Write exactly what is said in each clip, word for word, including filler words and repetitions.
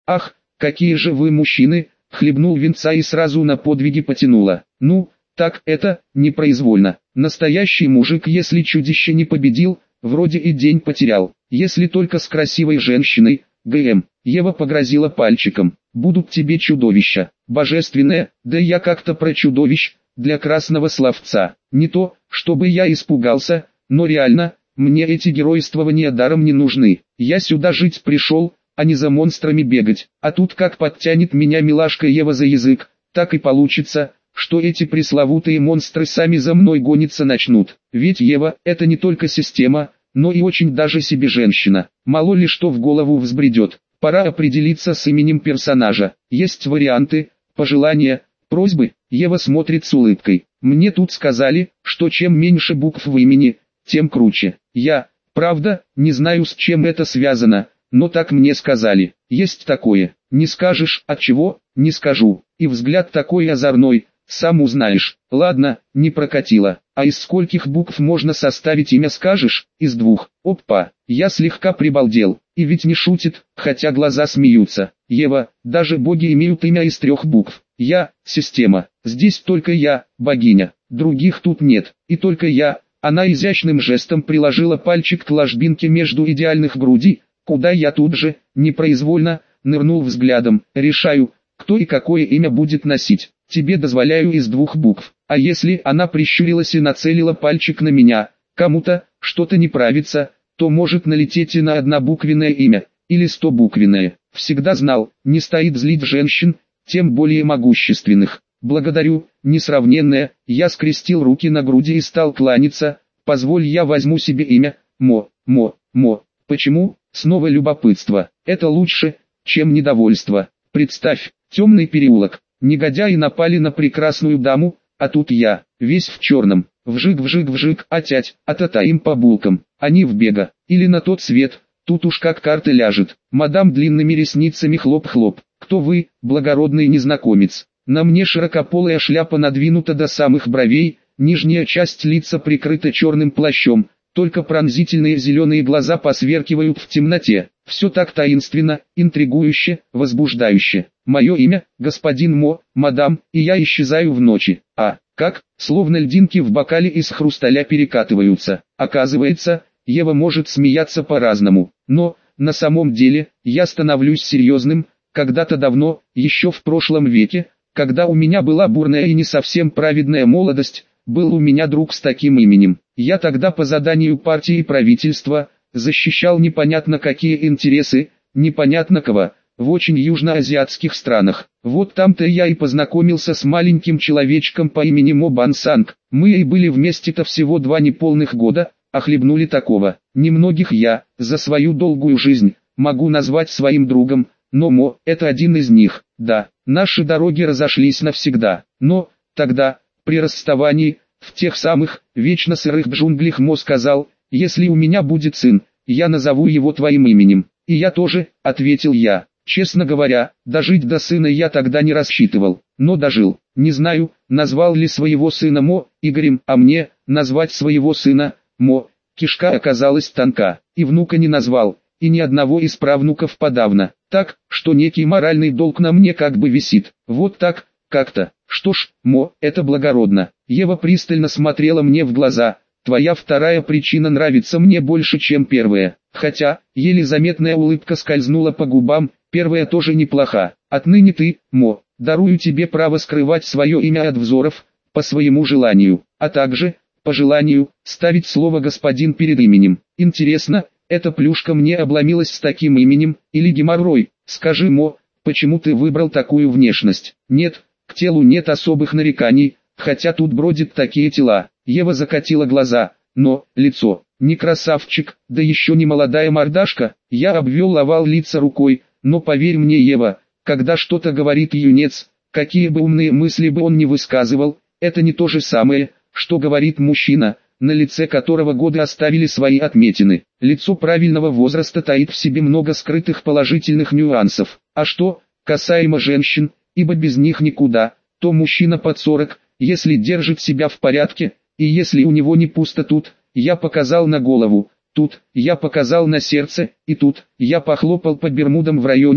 Ах, какие же вы мужчины, хлебнул винца и сразу на подвиги потянуло. Ну, так это, непроизвольно. Настоящий мужик, если чудище не победил, вроде и день потерял. Если только с красивой женщиной, ГМ. Ева погрозила пальчиком. Будут тебе чудовища. Божественное, да я как-то про чудовищ, для красного словца. Не то, чтобы я испугался, но реально, мне эти геройствования даром не нужны. Я сюда жить пришел, а не за монстрами бегать. А тут как подтянет меня милашка Ева за язык, так и получится, что эти пресловутые монстры сами за мной гониться начнут. Ведь Ева – это не только система, но и очень даже себе женщина. Мало ли что в голову взбредет. Пора определиться с именем персонажа. Есть варианты, пожелания, просьбы. Ева смотрит с улыбкой. Мне тут сказали, что чем меньше букв в имени, тем круче. Я, правда, не знаю, с чем это связано, но так мне сказали. Есть такое. Не скажешь, от чего? Не скажу. И взгляд такой озорной, сам узнаешь. Ладно, не прокатило. А из скольких букв можно составить имя, скажешь? Из двух. Опа, я слегка прибалдел. И ведь не шутит, хотя глаза смеются. Ева, даже боги имеют имя из трех букв. Я, система. Здесь только я, богиня. Других тут нет. И только я. Она изящным жестом приложила пальчик к ложбинке между идеальных грудей, куда я тут же, непроизвольно, нырнул взглядом. Решаю, кто и какое имя будет носить. Тебе дозволяю из двух букв. А если она прищурилась и нацелила пальчик на меня, кому-то что-то не нравится, то может налететь и на однобуквенное имя, или стобуквенное. Всегда знал, не стоит злить женщин, тем более могущественных. Благодарю, несравненная, я скрестил руки на груди и стал кланяться. Позволь, я возьму себе имя, Мо, Мо, Мо. Почему? Снова любопытство. Это лучше, чем недовольство. Представь, темный переулок. Негодяи напали на прекрасную даму, а тут я, весь в черном. Вжик-вжик-вжик, атять, атата им по булкам. Они в бега, или на тот свет, тут уж как карта ляжет. Мадам длинными ресницами хлоп-хлоп. Кто вы, благородный незнакомец? На мне широкополая шляпа надвинута до самых бровей, нижняя часть лица прикрыта черным плащом, только пронзительные зеленые глаза посверкивают в темноте. Все так таинственно, интригующе, возбуждающе. Мое имя, господин Мо, мадам, и я исчезаю в ночи. А, как, словно льдинки в бокале из хрусталя перекатываются. Оказывается, Ева может смеяться по-разному, но, на самом деле, я становлюсь серьезным, когда-то давно, еще в прошлом веке, когда у меня была бурная и не совсем праведная молодость, был у меня друг с таким именем. Я тогда по заданию партии и правительства, защищал непонятно какие интересы, непонятно кого, в очень южноазиатских странах. Вот там-то я и познакомился с маленьким человечком по имени Мо Бансанг. Мы и были вместе-то всего два неполных года, а хлебнули такого. Немногих я, за свою долгую жизнь, могу назвать своим другом, но Мо – это один из них. Да, наши дороги разошлись навсегда, но, тогда, при расставании, в тех самых, вечно сырых джунглях Мо сказал: «Если у меня будет сын, я назову его твоим именем». «И я тоже», — ответил я. Честно говоря, дожить до сына я тогда не рассчитывал, но дожил. Не знаю, назвал ли своего сына Мо Игорем, а мне, назвать своего сына Мо, кишка оказалась тонка, и внука не назвал, и ни одного из правнуков подавно. Так, что некий моральный долг на мне как бы висит. Вот так, как-то. Что ж, Мо, это благородно. Ева пристально смотрела мне в глаза. Твоя вторая причина нравится мне больше, чем первая. Хотя, еле заметная улыбка скользнула по губам, первая тоже неплоха. Отныне ты, Мо, дарую тебе право скрывать свое имя от взоров, по своему желанию, а также, по желанию, ставить слово «господин» перед именем. Интересно, эта плюшка мне обломилась с таким именем, или геморрой? Скажи, Мо, почему ты выбрал такую внешность? Нет, к телу нет особых нареканий, хотя тут бродят такие тела. Ева закатила глаза, но, лицо, не красавчик, да еще не молодая мордашка. Я обвел овал лица рукой, но поверь мне, Ева, когда что-то говорит юнец, какие бы умные мысли бы он ни высказывал, это не то же самое, что говорит мужчина, на лице которого годы оставили свои отметины. Лицо правильного возраста таит в себе много скрытых положительных нюансов. А что, касаемо женщин, ибо без них никуда, то мужчина под сорок, если держит себя в порядке, и если у него не пусто тут, я показал на голову, тут, я показал на сердце, и тут, я похлопал по бермудам в районе,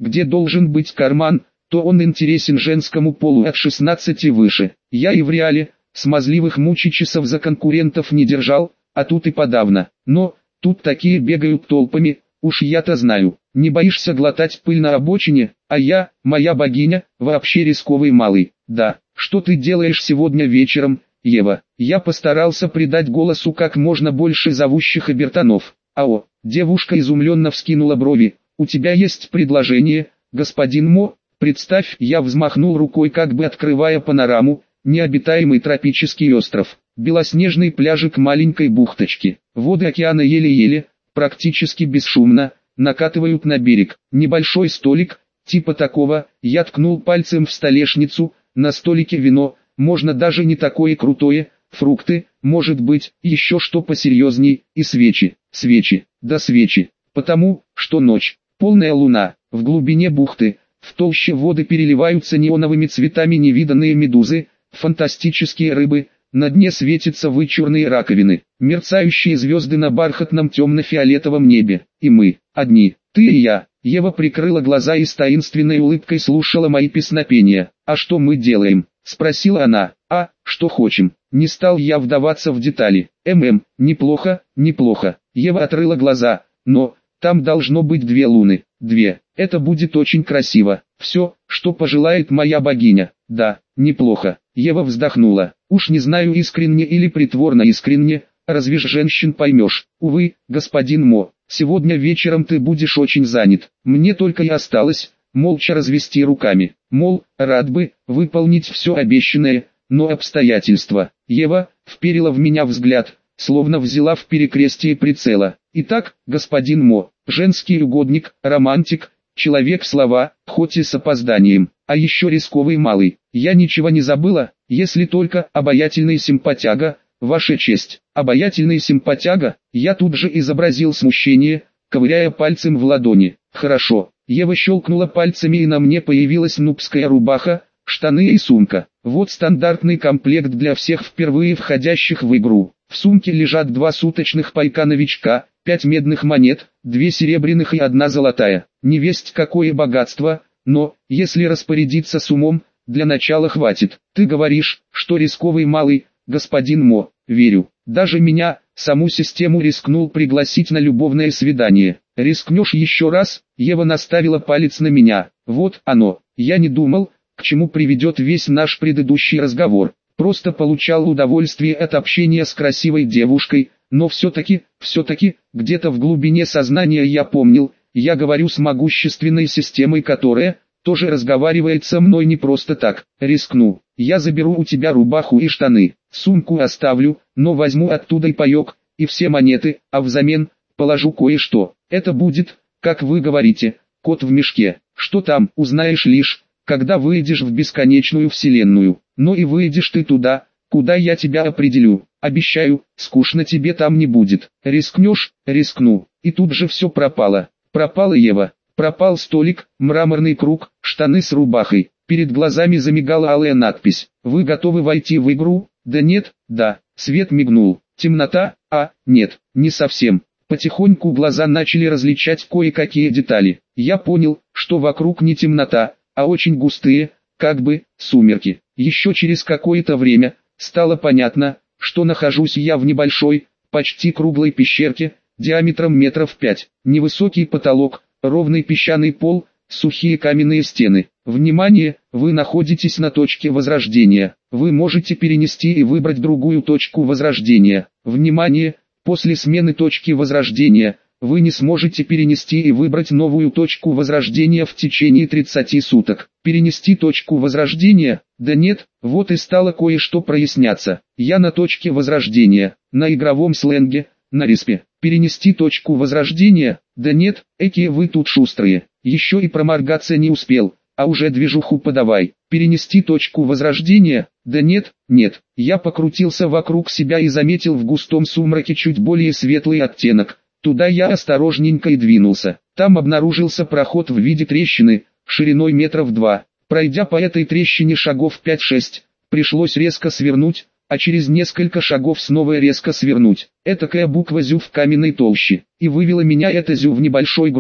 где должен быть карман, то он интересен женскому полу от шестнадцати выше. Я и в реале, смазливых мучичесов за конкурентов не держал, а тут и подавно. Но, тут такие бегают толпами, уж я-то знаю. Не боишься глотать пыль на обочине, а я, моя богиня, вообще рисковый малый. Да, что ты делаешь сегодня вечером, Ева? Я постарался придать голосу как можно больше зовущих обертонов. Ао, девушка изумленно вскинула брови. У тебя есть предложение, господин Мо? Представь, я взмахнул рукой, как бы открывая панораму, необитаемый тропический остров, белоснежный пляжик маленькой бухточки, воды океана еле-еле, практически бесшумно, накатывают на берег, небольшой столик, типа такого, я ткнул пальцем в столешницу, на столике вино, можно даже не такое крутое, фрукты, может быть, еще что посерьезней, и свечи, свечи, да свечи, потому, что ночь, полная луна, в глубине бухты, в толще воды переливаются неоновыми цветами невиданные медузы, фантастические рыбы, на дне светятся вычурные раковины, мерцающие звезды на бархатном темно-фиолетовом небе, и мы, одни, ты и я. Ева прикрыла глаза и с таинственной улыбкой слушала мои песнопения. «А что мы делаем?» — спросила она. «А, что хотим». Не стал я вдаваться в детали. «ММ, неплохо, неплохо». Ева отрыла глаза. «Но, там должно быть две луны». «Две. Это будет очень красиво. Все, что пожелает моя богиня». «Да, неплохо». Ева вздохнула. «Уж не знаю, искренне или притворно искренне, разве ж женщин поймешь. Увы, господин Мо, сегодня вечером ты будешь очень занят. Мне только и осталось, молча развести руками. Мол, рад бы выполнить все обещанное, но обстоятельства». Ева вперила в меня взгляд, словно взяла в перекрестие прицела. «Итак, господин Мо, женский угодник, романтик, человек слова, хоть и с опозданием, а еще рисковый малый. Я ничего не забыла, если только обаятельный симпатяга, ваша честь». Обаятельный симпатяга, я тут же изобразил смущение, ковыряя пальцем в ладони. «Хорошо». Ева щелкнула пальцами, и на мне появилась нубская рубаха, штаны и сумка. Вот стандартный комплект для всех впервые входящих в игру. В сумке лежат два суточных пайка новичка, пять медных монет, две серебряных и одна золотая. Невесть какое богатство, но, если распорядиться с умом, для начала хватит. Ты говоришь, что рисковый малый, господин Мо. Верю. Даже меня, саму систему, рискнул пригласить на любовное свидание. Рискнешь еще раз? Ева наставила палец на меня. Вот оно. Я не думал, к чему приведет весь наш предыдущий разговор. Просто получал удовольствие от общения с красивой девушкой, но все-таки, все-таки, где-то в глубине сознания я помнил, я говорю с могущественной системой, которая тоже разговаривает со мной не просто так. Рискну. Я заберу у тебя рубаху и штаны, сумку оставлю, но возьму оттуда и паек, и все монеты, а взамен положу кое-что. Это будет, как вы говорите, кот в мешке. Что там, узнаешь лишь, когда выйдешь в бесконечную вселенную. Но и выйдешь ты туда, куда я тебя определю. Обещаю, скучно тебе там не будет. Рискнешь? Рискну. И тут же все пропало. Пропала Ева. Пропал столик, мраморный круг, штаны с рубахой. Перед глазами замигала алая надпись. Вы готовы войти в игру? Да нет, да. Свет мигнул. Темнота? А, нет, не совсем. Потихоньку глаза начали различать кое-какие детали. Я понял, что вокруг не темнота, а очень густые, как бы, сумерки. Еще через какое-то время стало понятно, что нахожусь я в небольшой, почти круглой пещерке, диаметром метров пять. Невысокий потолок, ровный песчаный пол, сухие каменные стены. Внимание, вы находитесь на точке возрождения. Вы можете перенести и выбрать другую точку возрождения. Внимание, после смены точки возрождения, вы не сможете перенести и выбрать новую точку возрождения в течение тридцати суток. Перенести точку возрождения? Да нет, вот и стало кое-что проясняться. Я на точке возрождения, на игровом сленге, на респе. Перенести точку возрождения? Да нет, экие вы тут шустрые. Еще и проморгаться не успел, а уже движуху подавай. Перенести точку возрождения? Да нет, нет. Я покрутился вокруг себя и заметил в густом сумраке чуть более светлый оттенок. Туда я осторожненько и двинулся. Там обнаружился проход в виде трещины, шириной метров два. Пройдя по этой трещине шагов пять-шесть, пришлось резко свернуть, а через несколько шагов снова резко свернуть. Этакая буква «Зю» в каменной толще. И вывела меня эта «Зю» в небольшой грот,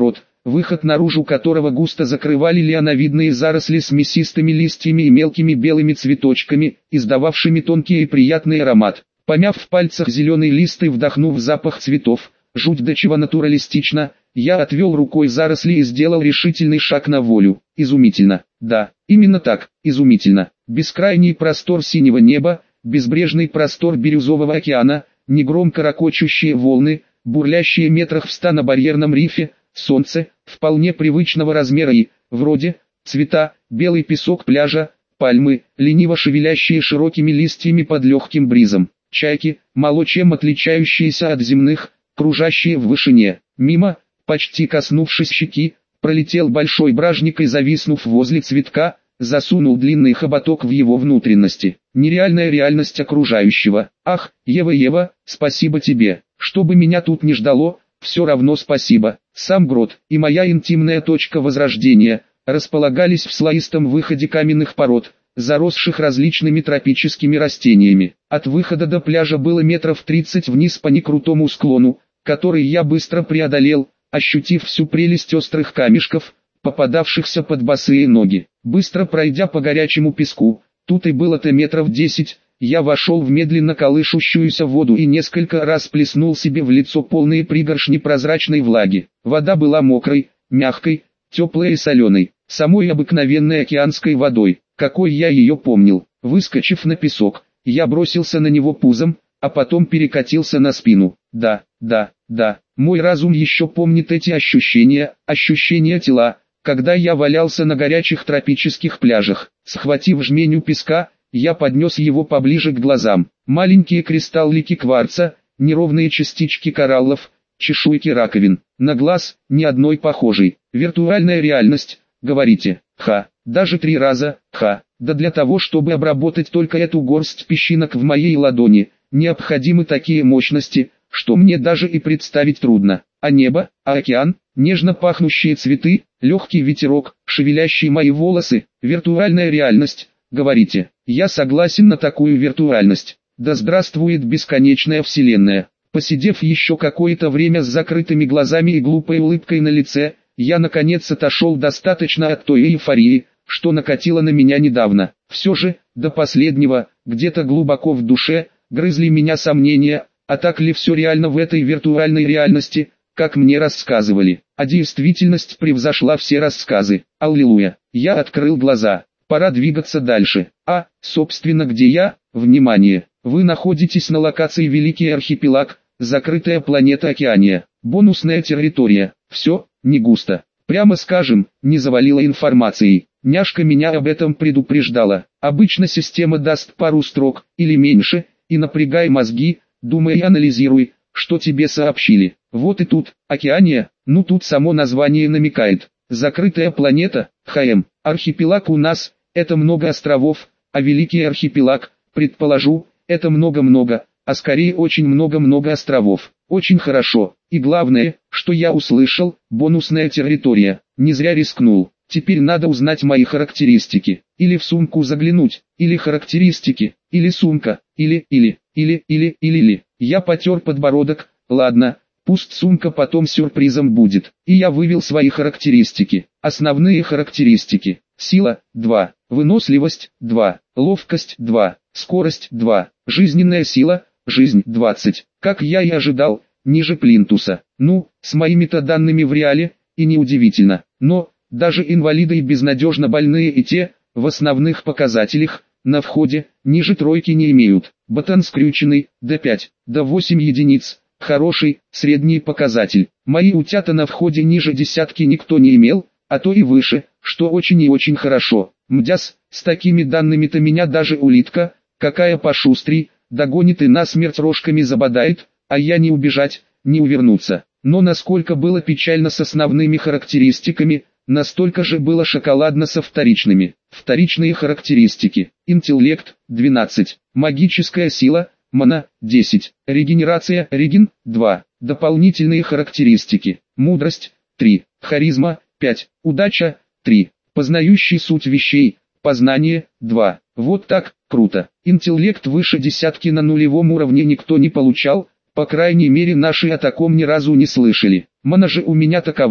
выход наружу которого густо закрывали лиановидные заросли с мясистыми листьями и мелкими белыми цветочками, издававшими тонкий и приятный аромат. Помяв в пальцах зеленый лист и вдохнув запах цветов, жуть до чего натуралистично, я отвел рукой заросли и сделал решительный шаг на волю. Изумительно. Да, именно так, изумительно. Бескрайний простор синего неба, безбрежный простор бирюзового океана, негромко ракочущие волны, бурлящие метрах в ста на барьерном рифе, солнце, вполне привычного размера и, вроде, цвета, белый песок пляжа, пальмы, лениво шевелящие широкими листьями под легким бризом, чайки, мало чем отличающиеся от земных, кружащие в вышине. Мимо, почти коснувшись щеки, пролетел большой бражник и, зависнув возле цветка, засунул длинный хоботок в его внутренности. Нереальная реальность окружающего. Ах, Ева-Ева, спасибо тебе. Что бы меня тут ни ждало, все равно спасибо. Сам грот и моя интимная точка возрождения располагались в слоистом выходе каменных пород, заросших различными тропическими растениями. От выхода до пляжа было метров тридцать вниз по некрутому склону, который я быстро преодолел, ощутив всю прелесть острых камешков, попадавшихся под босые ноги. Быстро пройдя по горячему песку, тут и было-то метров десять, я вошел в медленно колышущуюся воду и несколько раз плеснул себе в лицо полные пригоршни прозрачной влаги. Вода была мокрой, мягкой, теплой и соленой, самой обыкновенной океанской водой, какой я ее помнил. Выскочив на песок, я бросился на него пузом, а потом перекатился на спину. Да, да, да, мой разум еще помнит эти ощущения, ощущения тела, когда я валялся на горячих тропических пляжах. Схватив жменю песка, я поднес его поближе к глазам. Маленькие кристаллики кварца, неровные частички кораллов, чешуйки раковин. На глаз ни одной похожей. Виртуальная реальность, говорите? Ха, даже три раза, ха. Да для того, чтобы обработать только эту горсть песчинок в моей ладони, необходимы такие мощности, что мне даже и представить трудно. А небо, а океан, нежно пахнущие цветы, легкий ветерок, шевелящие мои волосы, виртуальная реальность, говорите. Я согласен на такую виртуальность. Да здравствует бесконечная вселенная. Посидев еще какое-то время с закрытыми глазами и глупой улыбкой на лице, я наконец отошел достаточно от той эйфории, что накатило на меня недавно. Все же, до последнего, где-то глубоко в душе, грызли меня сомнения, а так ли все реально в этой виртуальной реальности, как мне рассказывали. А действительность превзошла все рассказы. Аллилуйя. Я открыл глаза. Пора двигаться дальше. А, собственно, где я? Внимание! Вы находитесь на локации Великий Архипелаг, закрытая планета Океания, бонусная территория. Все, не густо. Прямо скажем, не завалила информацией. Няшка меня об этом предупреждала. Обычно система даст пару строк, или меньше, и напрягай мозги, думай и анализируй, что тебе сообщили. Вот и тут, Океания, ну тут само название намекает. Закрытая планета, ХМ, архипелаг у нас, это много островов, а Великий Архипелаг, предположу, это много-много, а скорее очень много-много островов. Очень хорошо, и главное, что я услышал, бонусная территория, не зря рискнул. Теперь надо узнать мои характеристики, или в сумку заглянуть, или характеристики, или сумка, или, или, или, или, или, или. Я потер подбородок, ладно, пусть сумка потом сюрпризом будет. И я вывел свои характеристики. Основные характеристики. Сила – два, выносливость – два, ловкость – два, скорость – два, жизненная сила, жизнь – двадцать. Как я и ожидал, ниже плинтуса. Ну, с моими-то данными в реале, и неудивительно. Но, даже инвалиды и безнадежно больные и те, в основных показателях, на входе, ниже тройки не имеют. Ботан скрюченный, дэ пять, дэ восемь единиц, хороший, средний показатель. Мои утята на входе ниже десятки никто не имел, а то и выше, что очень и очень хорошо. Мдяс, с такими данными-то меня даже улитка, какая пошустрей, догонит и насмерть рожками забодает, а я не убежать, не увернуться. Но насколько было печально с основными характеристиками, настолько же было шоколадно со вторичными. Вторичные характеристики. Интеллект – двенадцать. Магическая сила – мана – десять. Регенерация – реген – два. Дополнительные характеристики. Мудрость – три. Харизма – пять. Удача – три. Познающий суть вещей – познание – два. Вот так, круто. Интеллект выше десятки на нулевом уровне никто не получал, по крайней мере наши о таком ни разу не слышали. Мана же у меня такова,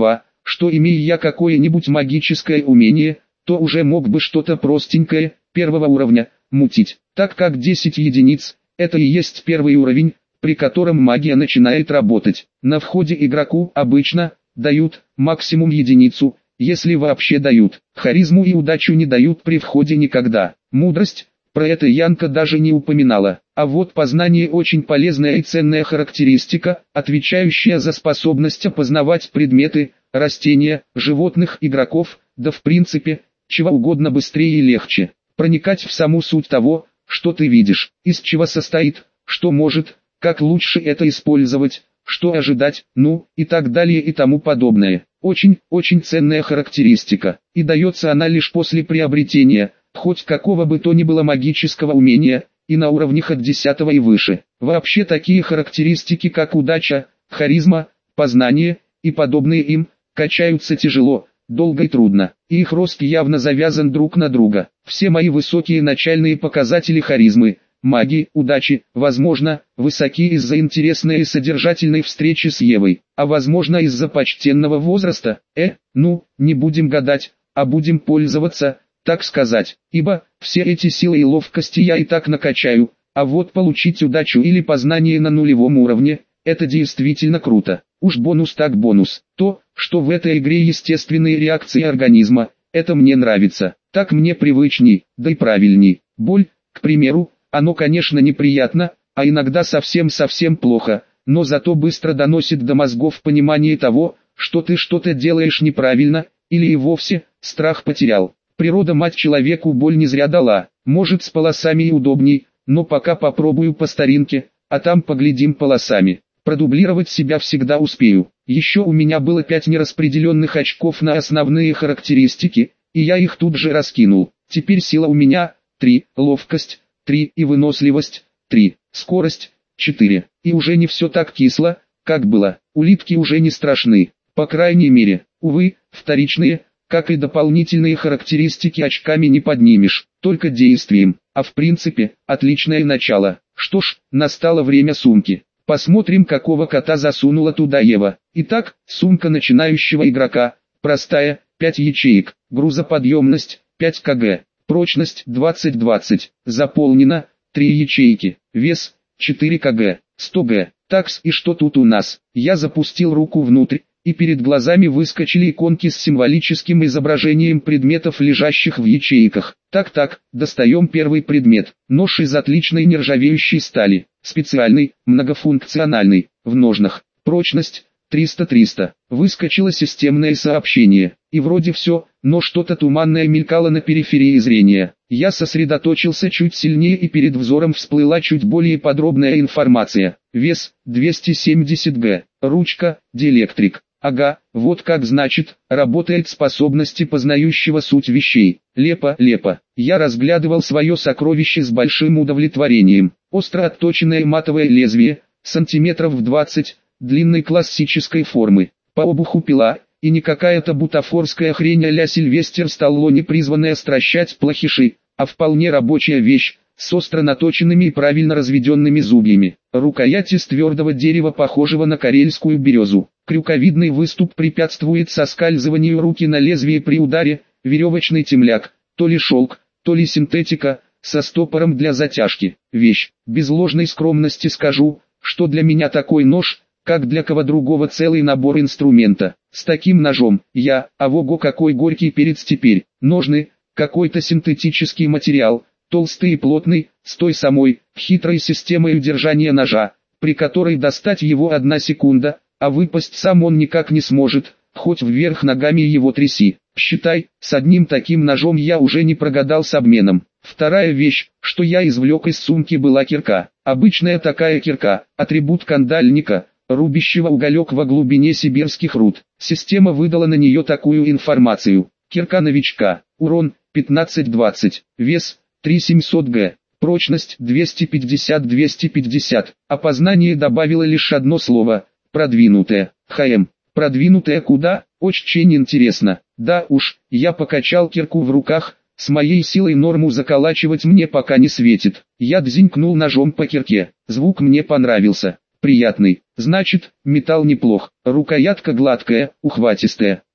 что имея я какое-нибудь магическое умение, то уже мог бы что-то простенькое, первого уровня, мутить, так как десять единиц, это и есть первый уровень, при котором магия начинает работать. На входе игроку обычно дают максимум единицу, если вообще дают. Харизму и удачу не дают при входе никогда. Мудрость, про это Янка даже не упоминала. А вот познание очень полезная и ценная характеристика, отвечающая за способность опознавать предметы, растения, животных, игроков, да в принципе, чего угодно быстрее и легче. Проникать в саму суть того, что ты видишь, из чего состоит, что может, как лучше это использовать, что ожидать, ну, и так далее и тому подобное. Очень, очень ценная характеристика, и дается она лишь после приобретения, хоть какого бы то ни было магического умения, и на уровнях от десятого и выше. Вообще такие характеристики как удача, харизма, познание, и подобные им, качаются тяжело, долго и трудно, и их рост явно завязан друг на друга. Все мои высокие начальные показатели харизмы, магии, удачи, возможно, высоки из-за интересной и содержательной встречи с Евой, а возможно из-за почтенного возраста, э, ну, не будем гадать, а будем пользоваться, так сказать, ибо, все эти силы и ловкости я и так накачаю, а вот получить удачу или познание на нулевом уровне, это действительно круто. Уж бонус так бонус. То, что в этой игре естественные реакции организма, это мне нравится, так мне привычней, да и правильней. Боль, к примеру, оно конечно неприятно, а иногда совсем-совсем плохо, но зато быстро доносит до мозгов понимание того, что ты что-то делаешь неправильно, или и вовсе, страх потерял. Природа мать человеку боль не зря дала, может с полосами и удобней, но пока попробую по старинке, а там поглядим полосами. Продублировать себя всегда успею. Еще у меня было пять нераспределенных очков на основные характеристики, и я их тут же раскинул. Теперь сила у меня три, ловкость три и выносливость три, скорость четыре. И уже не все так кисло, как было. Улитки уже не страшны, по крайней мере. Увы, вторичные, как и дополнительные характеристики очками не поднимешь, только действием. А в принципе, отличное начало. Что ж, настало время сумки. Посмотрим, какого кота засунула туда Ева. Итак, сумка начинающего игрока, простая, пять ячеек, грузоподъемность, пять килограммов, прочность двадцать двадцать, заполнена, три ячейки, вес, четыре килограмма, сто грамм. Такс, и что тут у нас? Я запустил руку внутрь, и перед глазами выскочили иконки с символическим изображением предметов, лежащих в ячейках. Так-так, достаем первый предмет. Нож из отличной нержавеющей стали. Специальный, многофункциональный, в ножнах. Прочность триста триста. Выскочило системное сообщение. И вроде все, но что-то туманное мелькало на периферии зрения. Я сосредоточился чуть сильнее, и перед взором всплыла чуть более подробная информация. Вес двести семьдесят грамм. Ручка диэлектрик. Ага, вот как значит, работает способности познающего суть вещей. Лепо, лепо. Я разглядывал свое сокровище с большим удовлетворением. Остро отточенное матовое лезвие, сантиметров в двадцать, длинной классической формы. По обуху пила, и не какая-то бутафорская хрень а-ля Сильвестр Сталлоне, призванная стращать плохиши, а вполне рабочая вещь, с остро наточенными и правильно разведенными зубьями. Рукоять из твердого дерева, похожего на карельскую березу. Крюковидный выступ препятствует соскальзыванию руки на лезвие при ударе. Веревочный темляк, то ли шелк, то ли синтетика, со стопором для затяжки. Вещь. Без ложной скромности скажу, что для меня такой нож, как для кого другого, целый набор инструмента. С таким ножом я, а ого какой горький перец теперь. Ножны, какой-то синтетический материал, толстый и плотный, с той самой, хитрой системой удержания ножа, при которой достать его одна секунда, а выпасть сам он никак не сможет, хоть вверх ногами его тряси. Считай, с одним таким ножом я уже не прогадал с обменом. Вторая вещь, что я извлек из сумки, была кирка. Обычная такая кирка, атрибут кандальника, рубящего уголек во глубине сибирских руд. Система выдала на нее такую информацию. Кирка новичка, урон пятнадцать двадцать, вес три тысячи семьсот грамм, прочность двести пятьдесят двести пятьдесят. Опознание добавило лишь одно слово: продвинутая. ХМ. Продвинутая куда? Очень интересно. Да уж, я покачал кирку в руках, с моей силой норму заколачивать мне пока не светит. Я дзинькнул ножом по кирке, звук мне понравился. Приятный, значит, металл неплох, рукоятка гладкая, ухватистая.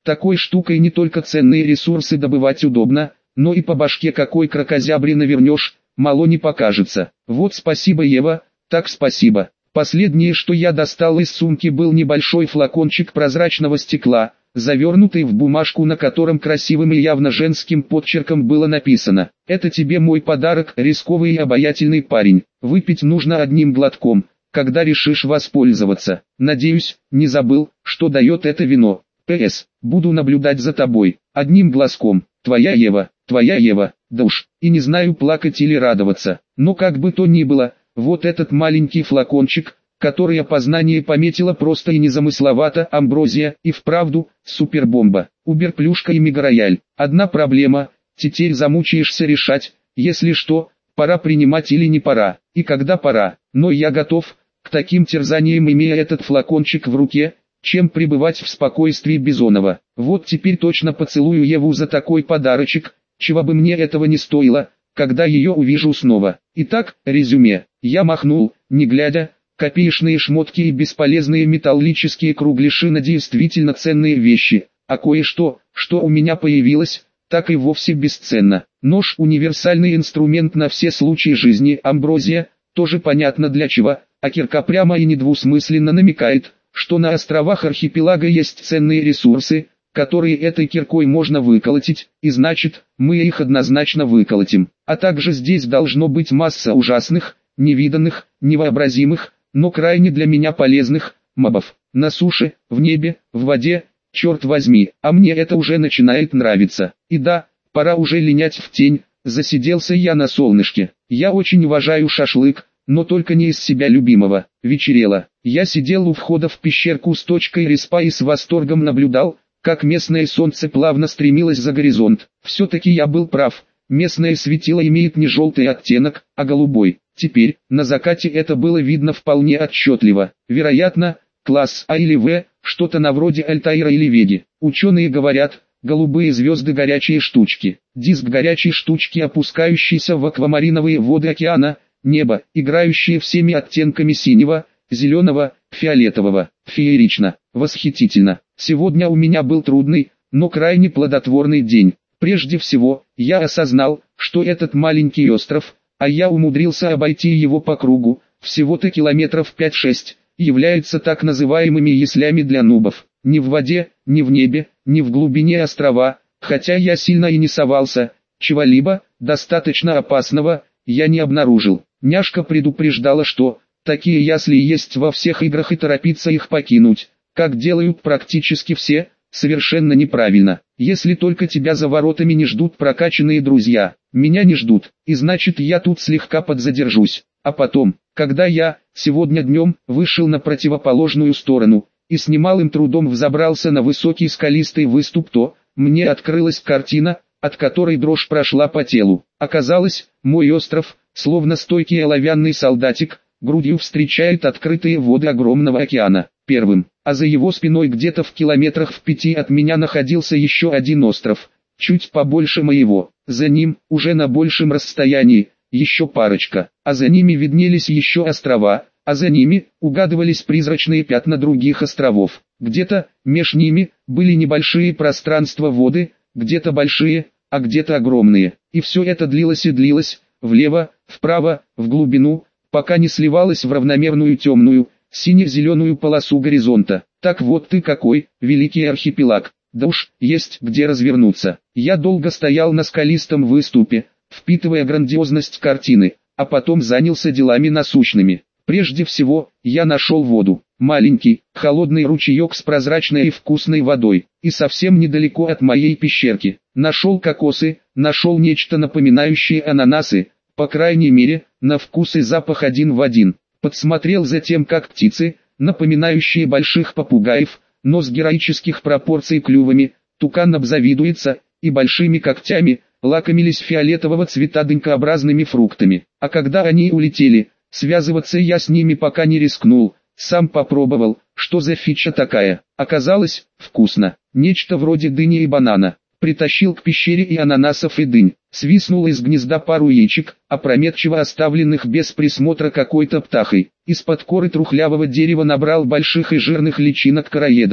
Такой штукой не только ценные ресурсы добывать удобно, но и по башке какой кракозябре навернешь, мало не покажется. Вот спасибо, Ева, так спасибо. Последнее, что я достал из сумки, был небольшой флакончик прозрачного стекла, завернутый в бумажку, на котором красивым и явно женским подчерком было написано: «Это тебе мой подарок, рисковый и обаятельный парень. Выпить нужно одним глотком, когда решишь воспользоваться. Надеюсь, не забыл, что дает это вино. П С. Буду наблюдать за тобой. Одним глазком. Твоя Ева, твоя Ева». Да уж, и не знаю, плакать или радоваться. Но как бы то ни было, вот этот маленький флакончик, который опознание пометила просто и незамысловато: амброзия, и вправду, супербомба. Убер-плюшка и мегарояль. Одна проблема, теперь замучаешься решать, если что, пора принимать или не пора, и когда пора. Но я готов к таким терзаниям, имея этот флакончик в руке, чем пребывать в спокойствии Бизонова. Вот теперь точно поцелую Еву за такой подарочек, чего бы мне этого не стоило, когда ее увижу снова. Итак, резюме. Я махнул, не глядя, копеечные шмотки и бесполезные металлические кругляши на действительно ценные вещи, а кое-что, что у меня появилось, так и вовсе бесценно. Нож – универсальный инструмент на все случаи жизни, амброзия – тоже понятно для чего, а кирка прямо и недвусмысленно намекает, что на островах архипелага есть ценные ресурсы, которые этой киркой можно выколотить, и значит, мы их однозначно выколотим. А также здесь должно быть масса ужасных, невиданных, невообразимых, но крайне для меня полезных, мобов. На суше, в небе, в воде, черт возьми, а мне это уже начинает нравиться. И да, пора уже линять в тень, засиделся я на солнышке. Я очень уважаю шашлык, но только не из себя любимого. Вечерело. Я сидел у входа в пещерку с точкой респа и с восторгом наблюдал, как местное солнце плавно стремилось за горизонт. Все-таки я был прав, местное светило имеет не желтый оттенок, а голубой. Теперь, на закате это было видно вполне отчетливо. Вероятно, класс А или В, что-то на вроде Альтаира или Веги. Ученые говорят, голубые звезды горячие штучки. Диск горячей штучки, опускающийся в аквамариновые воды океана, небо, играющее всеми оттенками синего, зеленого, фиолетового. Феерично, восхитительно. Сегодня у меня был трудный, но крайне плодотворный день. Прежде всего, я осознал, что этот маленький остров, а я умудрился обойти его по кругу, всего-то километров пять-шесть, является так называемыми яслями для нубов. Ни в воде, ни в небе, ни в глубине острова, хотя я сильно и не совался, чего-либо, достаточно опасного, я не обнаружил. Няшка предупреждала, что такие ясли есть во всех играх и торопиться их покинуть, как делают практически все, совершенно неправильно. Если только тебя за воротами не ждут прокачанные друзья, меня не ждут, и значит я тут слегка подзадержусь. А потом, когда я, сегодня днем, вышел на противоположную сторону, и с немалым трудом взобрался на высокий скалистый выступ, то, мне открылась картина, от которой дрожь прошла по телу. Оказалось, мой остров, словно стойкий оловянный солдатик, грудью встречает открытые воды огромного океана. Первым, а за его спиной где-то в километрах в пяти от меня находился еще один остров, чуть побольше моего. За ним, уже на большем расстоянии, еще парочка, а за ними виднелись еще острова, а за ними угадывались призрачные пятна других островов. Где-то, меж ними, были небольшие пространства воды, где-то большие, а где-то огромные. И все это длилось и длилось, влево, вправо, в глубину, пока не сливалось в равномерную темную, сине-зеленую полосу горизонта. Так вот ты какой, великий архипелаг. Да уж, есть где развернуться. Я долго стоял на скалистом выступе, впитывая грандиозность картины, а потом занялся делами насущными. Прежде всего, я нашел воду. Маленький, холодный ручеек с прозрачной и вкусной водой. И совсем недалеко от моей пещерки. Нашел кокосы, нашел нечто напоминающее ананасы, по крайней мере, на вкус и запах один в один. Подсмотрел за тем, как птицы, напоминающие больших попугаев, но с героических пропорций клювами, тукан обзавидуется, и большими когтями, лакомились фиолетового цвета дынькообразными фруктами. А когда они улетели, связываться я с ними пока не рискнул, сам попробовал, что за фича такая. Оказалось, вкусно, нечто вроде дыни и банана. Притащил к пещере и ананасов и дынь, свистнул из гнезда пару яичек, опрометчиво оставленных без присмотра какой-то птахой. Из-под коры трухлявого дерева набрал больших и жирных личинок короедов.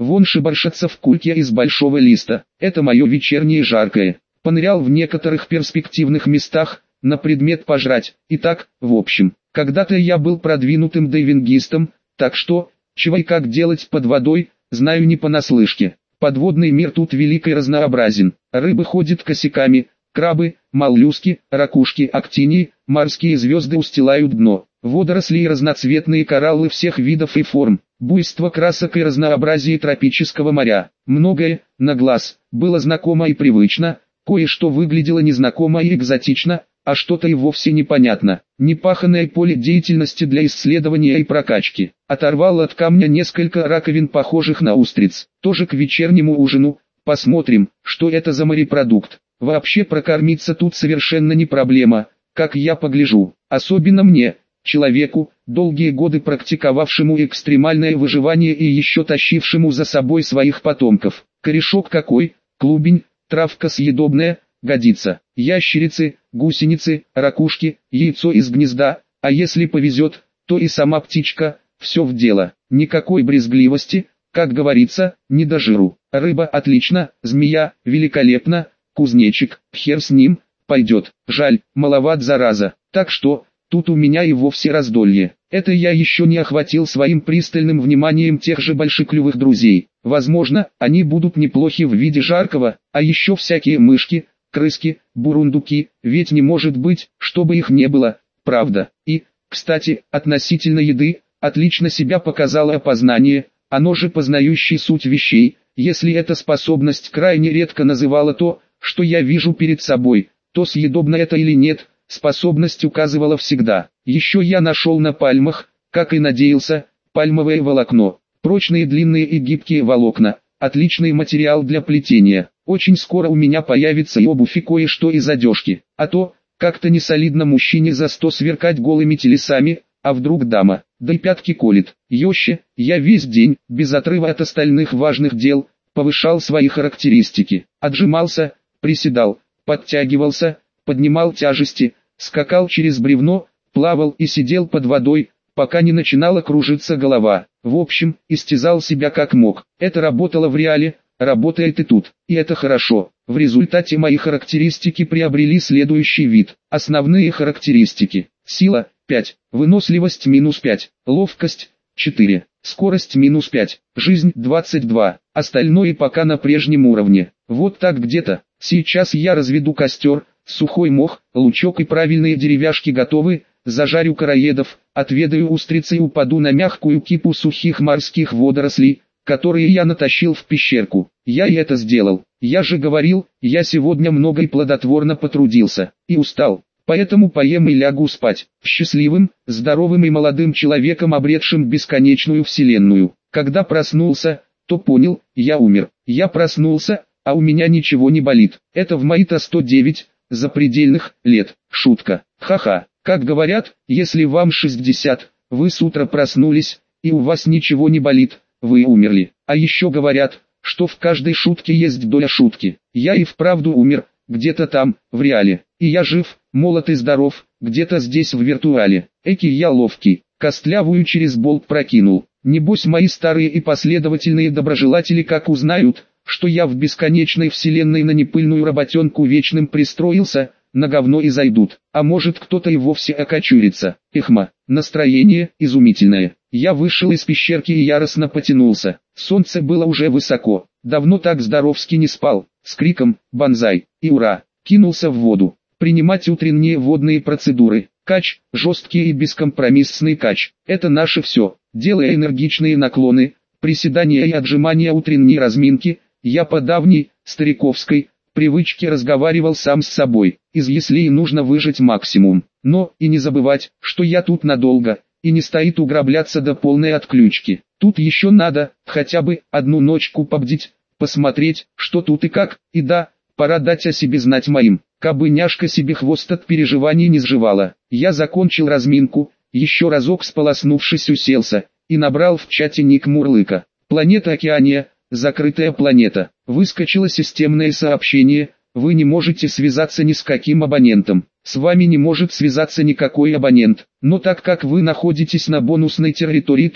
Вон шибаршатся в кульке из большого листа. Это мое вечернее жаркое. Понырял в некоторых перспективных местах, на предмет пожрать. Итак, в общем, когда-то я был продвинутым дайвингистом, так что, чего и как делать под водой, знаю не понаслышке. Подводный мир тут велик и разнообразен. Рыбы ходят косяками, крабы, моллюски, ракушки, актинии, морские звезды устилают дно. Водоросли и разноцветные кораллы всех видов и форм. Буйство красок и разнообразие тропического моря. Многое, на глаз, было знакомо и привычно, кое-что выглядело незнакомо и экзотично, а что-то и вовсе непонятно. Непаханное поле деятельности для исследования и прокачки. Оторвал от камня несколько раковин, похожих на устриц. Тоже к вечернему ужину. Посмотрим, что это за морепродукт. Вообще прокормиться тут совершенно не проблема, как я погляжу. Особенно мне, человеку, долгие годы практиковавшему экстремальное выживание и еще тащившему за собой своих потомков. Корешок какой, клубень, травка съедобная, годится. Ящерицы, гусеницы, ракушки, яйцо из гнезда, а если повезет, то и сама птичка, все в дело. Никакой брезгливости, как говорится, не до жиру. Рыба отлично, змея великолепно, кузнечик, хер с ним, пойдет. Жаль, маловат зараза. Так что, тут у меня и вовсе раздолье. Это я еще не охватил своим пристальным вниманием тех же большеклювых друзей. Возможно, они будут неплохи в виде жаркого, а еще всякие мышки, крыски, бурундуки, ведь не может быть, чтобы их не было, правда. И, кстати, относительно еды, отлично себя показало опознание, оно же познающий суть вещей, если эта способность крайне редко называла то, что я вижу перед собой, то съедобно это или нет, способность указывала всегда. Еще я нашел на пальмах, как и надеялся, пальмовое волокно, прочные длинные и гибкие волокна, отличный материал для плетения. Очень скоро у меня появится и обувь и кое-что из одежки, а то, как-то не солидно мужчине за сто сверкать голыми телесами, а вдруг дама, да и пятки колет. Ёще, я весь день, без отрыва от остальных важных дел, повышал свои характеристики, отжимался, приседал, подтягивался, поднимал тяжести, скакал через бревно, плавал и сидел под водой, пока не начинала кружиться голова. В общем, истязал себя как мог. Это работало в реале, работает и тут, и это хорошо. В результате мои характеристики приобрели следующий вид. Основные характеристики. Сила – пять, выносливость – минус пять, ловкость – четыре, скорость – минус пять, жизнь – двадцать два, остальное пока на прежнем уровне. Вот так где-то. Сейчас я разведу костер, сухой мох, лучок и правильные деревяшки готовы, зажарю короедов, отведаю устрицы и упаду на мягкую кипу сухих морских водорослей, которые я натащил в пещерку. Я и это сделал. Я же говорил, я сегодня много и плодотворно потрудился, и устал. Поэтому поем и лягу спать, счастливым, здоровым и молодым человеком, обретшим бесконечную вселенную. Когда проснулся, то понял, я умер. Я проснулся, а у меня ничего не болит. Это в мои-то сто девять, запредельных, лет. Шутка. Ха-ха. Как говорят, если вам шестьдесят, вы с утра проснулись, и у вас ничего не болит, вы умерли. А еще говорят, что в каждой шутке есть доля шутки. Я и вправду умер, где-то там, в реале. И я жив, молод и здоров, где-то здесь в виртуале. Эки я ловкий, костлявую через болт прокинул. Небось мои старые и последовательные доброжелатели как узнают, что я в бесконечной вселенной на непыльную работенку вечным пристроился, на говно и зайдут. А может кто-то и вовсе окочурится. Эхма, настроение изумительное. Я вышел из пещерки и яростно потянулся. Солнце было уже высоко. Давно так здоровски не спал. С криком «Бонзай!» и «Ура!» кинулся в воду. Принимать утренние водные процедуры. Кач, жесткий и бескомпромиссный кач. Это наше все. Делая энергичные наклоны, приседания и отжимания утренней разминки, я по давней, стариковской, привычке разговаривал сам с собой. Из яслей нужно выжать максимум. Но и не забывать, что я тут надолго, и не стоит уграбляться до полной отключки. Тут еще надо, хотя бы, одну ночку побдить, посмотреть, что тут и как, и да, пора дать о себе знать моим. Кабы няшка себе хвост от переживаний не сживала. Я закончил разминку, еще разок сполоснувшись уселся, и набрал в чате ник Мурлыка. Планета Океания, закрытая планета. Выскочило системное сообщение, вы не можете связаться ни с каким абонентом. С вами не может связаться никакой абонент. Но так как вы находитесь на бонусной территории, то,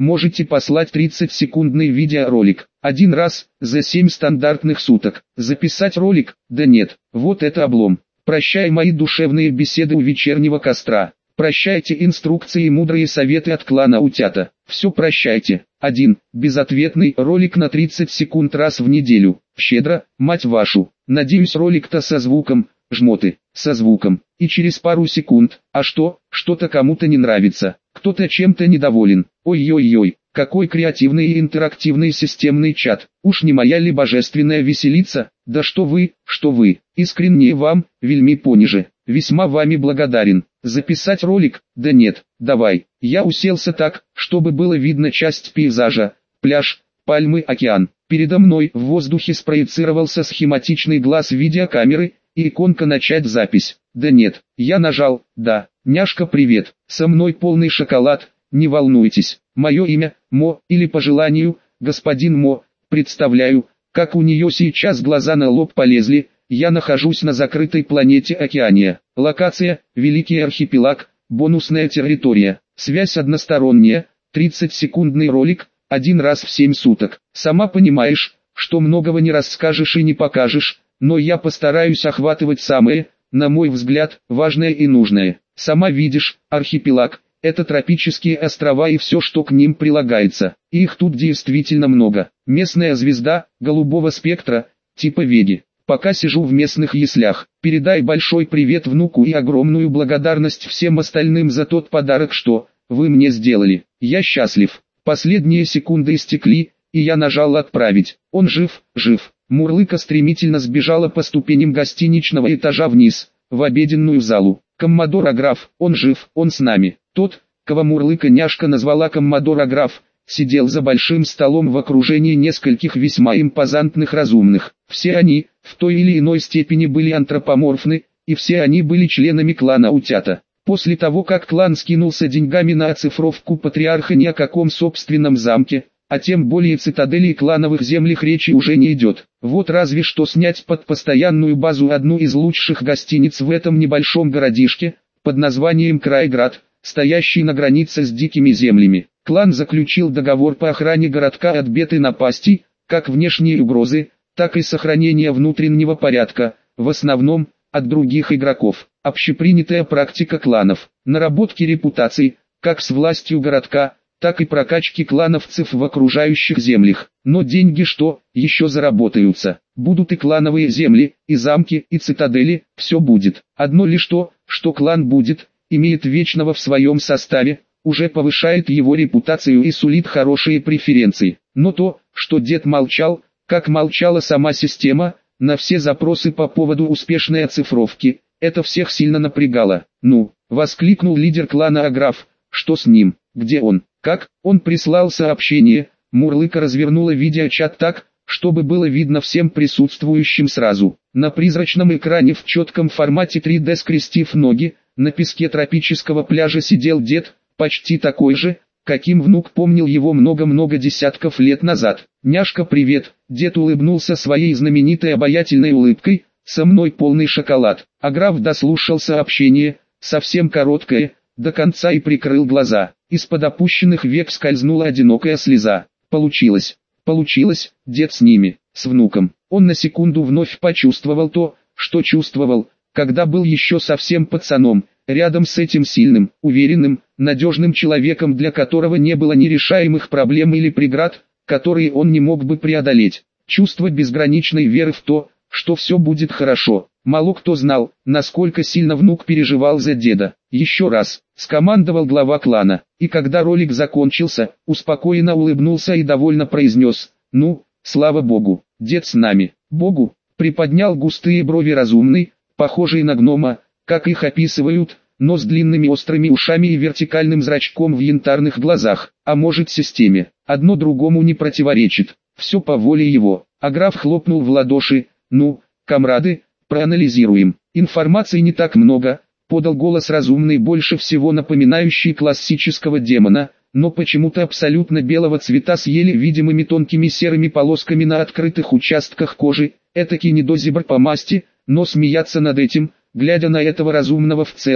можете послать тридцатисекундный видеоролик. Один раз, за семь стандартных суток. Записать ролик? Да нет, вот это облом. Прощай мои душевные беседы у вечернего костра. Прощайте инструкции и мудрые советы от клана Утята. Все прощайте. один. Безответный ролик на тридцать секунд раз в неделю. Щедро, мать вашу. Надеюсь, ролик-то со звуком, жмоты, со звуком. И через пару секунд. А что, что-то кому-то не нравится. Кто-то чем-то недоволен. Ой-ой-ой, какой креативный и интерактивный системный чат. Уж не моя ли божественная веселица? Да что вы, что вы. Искренне вам, вельми пониже. Весьма вами благодарен. Записать ролик? Да нет, давай. Я уселся так, чтобы было видно часть пейзажа. Пляж, пальмы, океан. Передо мной в воздухе спроецировался схематичный глаз видеокамеры и иконка «Начать запись». Да нет, я нажал «Да». Няшка, привет. Со мной полный шоколад. Не волнуйтесь. Мое имя Мо, или по желанию, господин Мо. Представляю, как у нее сейчас глаза на лоб полезли. Я нахожусь на закрытой планете Океания. Локация – Великий архипелаг, бонусная территория. Связь односторонняя, тридцатисекундный ролик, один раз в семь суток. Сама понимаешь, что многого не расскажешь и не покажешь, но я постараюсь охватывать самое, на мой взгляд, важное и нужное. Сама видишь, архипелаг – это тропические острова и все, что к ним прилагается. И их тут действительно много. Местная звезда, голубого спектра, типа Веги. Пока сижу в местных яслях, передай большой привет внуку и огромную благодарность всем остальным за тот подарок, что вы мне сделали. Я счастлив. Последние секунды истекли, и я нажал «Отправить». Он жив, жив. Мурлыка стремительно сбежала по ступеням гостиничного этажа вниз, в обеденную залу. Коммодор Аграф, он жив, он с нами. Тот, кого Мурлыка няшка назвала Коммодор Аграф, сидел за большим столом в окружении нескольких весьма импозантных разумных. Все они, в той или иной степени были антропоморфны, и все они были членами клана Утята. После того, как клан скинулся деньгами на оцифровку патриарха, ни о каком собственном замке, а тем более цитадели и клановых землях речи уже не идет. Вот разве что снять под постоянную базу одну из лучших гостиниц в этом небольшом городишке, под названием Крайград, стоящий на границе с дикими землями. Клан заключил договор по охране городка от бед и напастей, как внешние угрозы, так и сохранения внутреннего порядка, в основном, от других игроков. Общепринятая практика кланов, наработки репутаций, как с властью городка, так и прокачки клановцев в окружающих землях. Но деньги что, еще заработаются? Будут и клановые земли, и замки, и цитадели, все будет. Одно лишь то, что клан будет, имеет вечного в своем составе, уже повышает его репутацию и сулит хорошие преференции. Но то, что дед молчал, как молчала сама система, на все запросы по поводу успешной оцифровки, это всех сильно напрягало. «Ну», — воскликнул лидер клана Аграф, — «что с ним? Где он? Как?» Он прислал сообщение. Мурлыка развернула видеочат так, чтобы было видно всем присутствующим сразу. На призрачном экране в четком формате три дэ скрестив ноги, на песке тропического пляжа сидел дед, почти такой же, каким внук помнил его много-много десятков лет назад. «Няшка, привет!» Дед улыбнулся своей знаменитой обаятельной улыбкой, «со мной полный шоколад». Аграф дослушал сообщение, совсем короткое, до конца и прикрыл глаза. Из-под опущенных век скользнула одинокая слеза. Получилось, получилось, дед с ними, с внуком. Он на секунду вновь почувствовал то, что чувствовал, когда был еще совсем пацаном, рядом с этим сильным, уверенным, надежным человеком, для которого не было нерешаемых проблем или преград, которые он не мог бы преодолеть. Чувство безграничной веры в то, что все будет хорошо. Мало кто знал, насколько сильно внук переживал за деда. «Еще раз», — скомандовал глава клана, и когда ролик закончился, успокоенно улыбнулся и довольно произнес: «Ну, слава богу, дед с нами». «Богу», — приподнял густые брови разумный, похожий на гнома, как их описывают, но с длинными острыми ушами и вертикальным зрачком в янтарных глазах. «А может, системе? Одно другому не противоречит. Все по воле его». Аграф хлопнул в ладоши. «Ну, комрады, проанализируем. Информации не так много», — подал голос разумный, больше всего напоминающий классического демона, но почему-то абсолютно белого цвета с еле видимыми тонкими серыми полосками на открытых участках кожи, этакий недозебр по масти, но смеяться над этим, глядя на этого разумного в целом,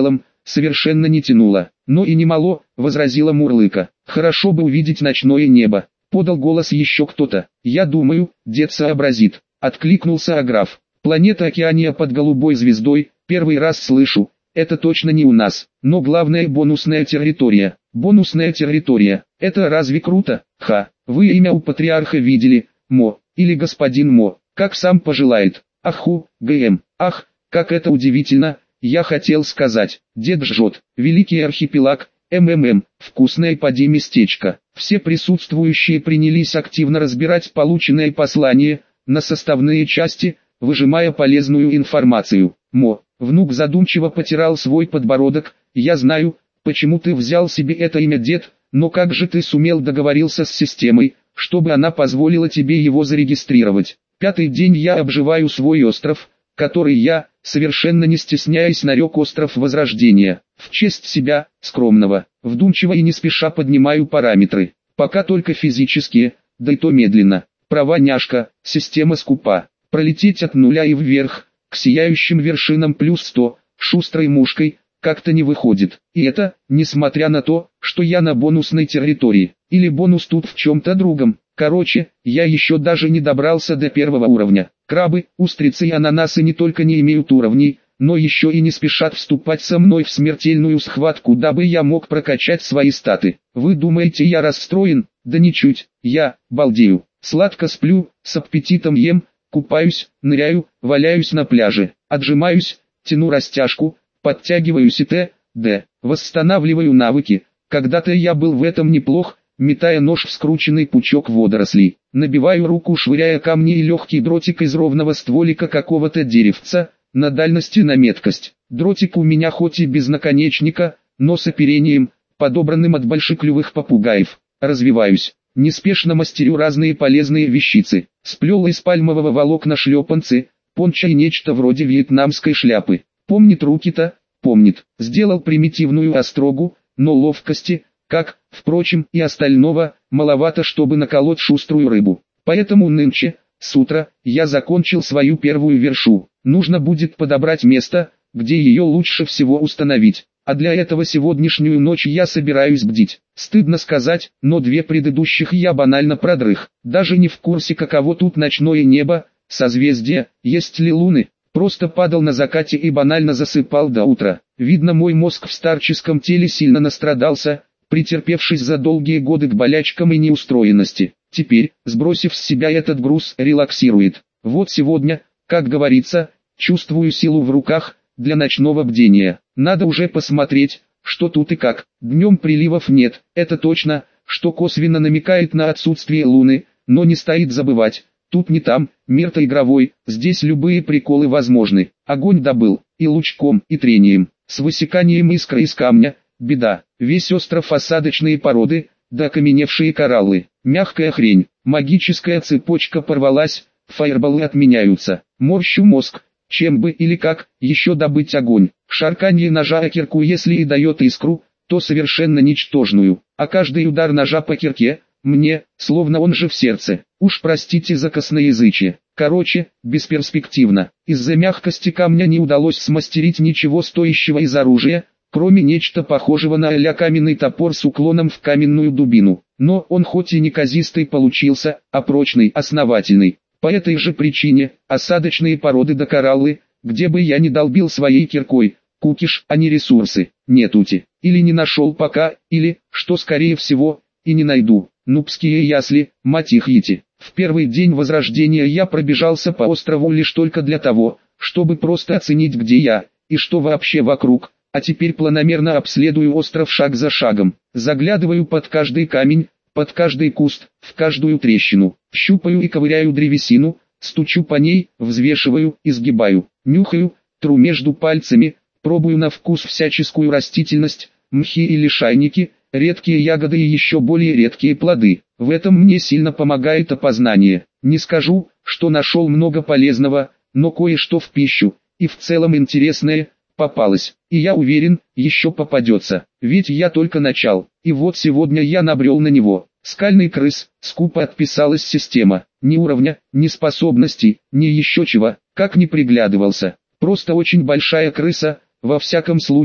совершенно не тянуло. Но и не мало, возразила Мурлыка. Хорошо бы увидеть ночное небо, подал голос еще кто-то. Я думаю, дед сообразит, откликнулся Аграф. Планета Океания под голубой звездой, первый раз слышу, это точно не у нас, но главное бонусная территория. Бонусная территория, это разве круто? Ха, вы имя у патриарха видели, Мо, или господин Мо, как сам пожелает. Аху, ГМ, ах, как это удивительно, я хотел сказать, дед жжет, великий архипелаг, МММ, вкусное поди местечко. Все присутствующие принялись активно разбирать полученное послание на составные части, выжимая полезную информацию. Мо, внук задумчиво потирал свой подбородок, я знаю, почему ты взял себе это имя, дед, но как же ты сумел договориться с системой, чтобы она позволила тебе его зарегистрировать? Пятый день я обживаю свой остров, который я, совершенно не стесняясь, нарек остров Возрождения. В честь себя, скромного, вдумчиво и не спеша поднимаю параметры. Пока только физические, да и то медленно. Права няшка, система скупа. Пролететь от нуля и вверх, к сияющим вершинам плюс сто, шустрой мушкой, как-то не выходит. И это, несмотря на то, что я на бонусной территории. Или бонус тут в чем-то другом. Короче, я еще даже не добрался до первого уровня. Крабы, устрицы и ананасы не только не имеют уровней, но еще и не спешат вступать со мной в смертельную схватку, дабы я мог прокачать свои статы. Вы думаете, я расстроен? Да ничуть, я, балдею, сладко сплю, с аппетитом ем, купаюсь, ныряю, валяюсь на пляже, отжимаюсь, тяну растяжку, подтягиваюсь и т.д. Восстанавливаю навыки. Когда-то я был в этом неплох, метая нож в скрученный пучок водорослей. Набиваю руку, швыряя камни и легкий дротик из ровного стволика какого-то деревца, на дальности на меткость. Дротик у меня хоть и без наконечника, но с оперением, подобранным от большеклювых попугаев. Развиваюсь. Неспешно мастерю разные полезные вещицы. Сплел из пальмового волокна шлепанцы, пончо и нечто вроде вьетнамской шляпы. Помнит руки-то? Помнит. Сделал примитивную острогу, но ловкости, как, впрочем, и остального, маловато, чтобы наколоть шуструю рыбу. Поэтому нынче, с утра, я закончил свою первую вершу. Нужно будет подобрать место, где ее лучше всего установить. А для этого сегодняшнюю ночь я собираюсь бдить. Стыдно сказать, но две предыдущих я банально продрых. Даже не в курсе, каково тут ночное небо, созвездия, есть ли луны. Просто падал на закате и банально засыпал до утра. Видно, мой мозг в старческом теле сильно настрадался, претерпевшись за долгие годы к болячкам и неустроенности. Теперь, сбросив с себя этот груз, релаксирует. Вот сегодня, как говорится, чувствую силу в руках, для ночного бдения. Надо уже посмотреть, что тут и как. Днем приливов нет, это точно, что косвенно намекает на отсутствие луны, но не стоит забывать. Тут не там, мир-то игровой, здесь любые приколы возможны. Огонь добыл, и лучком, и трением, с высеканием искры из камня, беда. Весь остров осадочные породы, да окаменевшие кораллы. Мягкая хрень, магическая цепочка порвалась, фаерболы отменяются. Морщу мозг, чем бы или как, еще добыть огонь. Шарканье ножа о кирку если и дает искру, то совершенно ничтожную. А каждый удар ножа по кирке, мне, словно он же в сердце. Уж простите за косноязычие. Короче, бесперспективно. Из-за мягкости камня не удалось смастерить ничего стоящего из оружия, кроме нечто похожего на а-ля каменный топор с уклоном в каменную дубину. Но он хоть и неказистый получился, а прочный, основательный. По этой же причине, осадочные породы да кораллы, где бы я ни долбил своей киркой, кукиш, а не ресурсы, нетути. Или не нашел пока, или, что скорее всего, и не найду. Нубские ясли, мать их ети. В первый день возрождения я пробежался по острову лишь только для того, чтобы просто оценить, где я, и что вообще вокруг, а теперь планомерно обследую остров шаг за шагом. Заглядываю под каждый камень, под каждый куст, в каждую трещину, щупаю и ковыряю древесину, стучу по ней, взвешиваю, изгибаю, нюхаю, тру между пальцами, пробую на вкус всяческую растительность, мхи и лишайники, редкие ягоды и еще более редкие плоды. В этом мне сильно помогает опознание. Не скажу, что нашел много полезного, но кое-что в пищу, и в целом интересное, попалось. И я уверен, еще попадется. Ведь я только начал, и вот сегодня я набрел на него. Скальный крыс, скупо отписалась система. Ни уровня, ни способностей, ни еще чего, как ни приглядывался. Просто очень большая крыса, во всяком случае,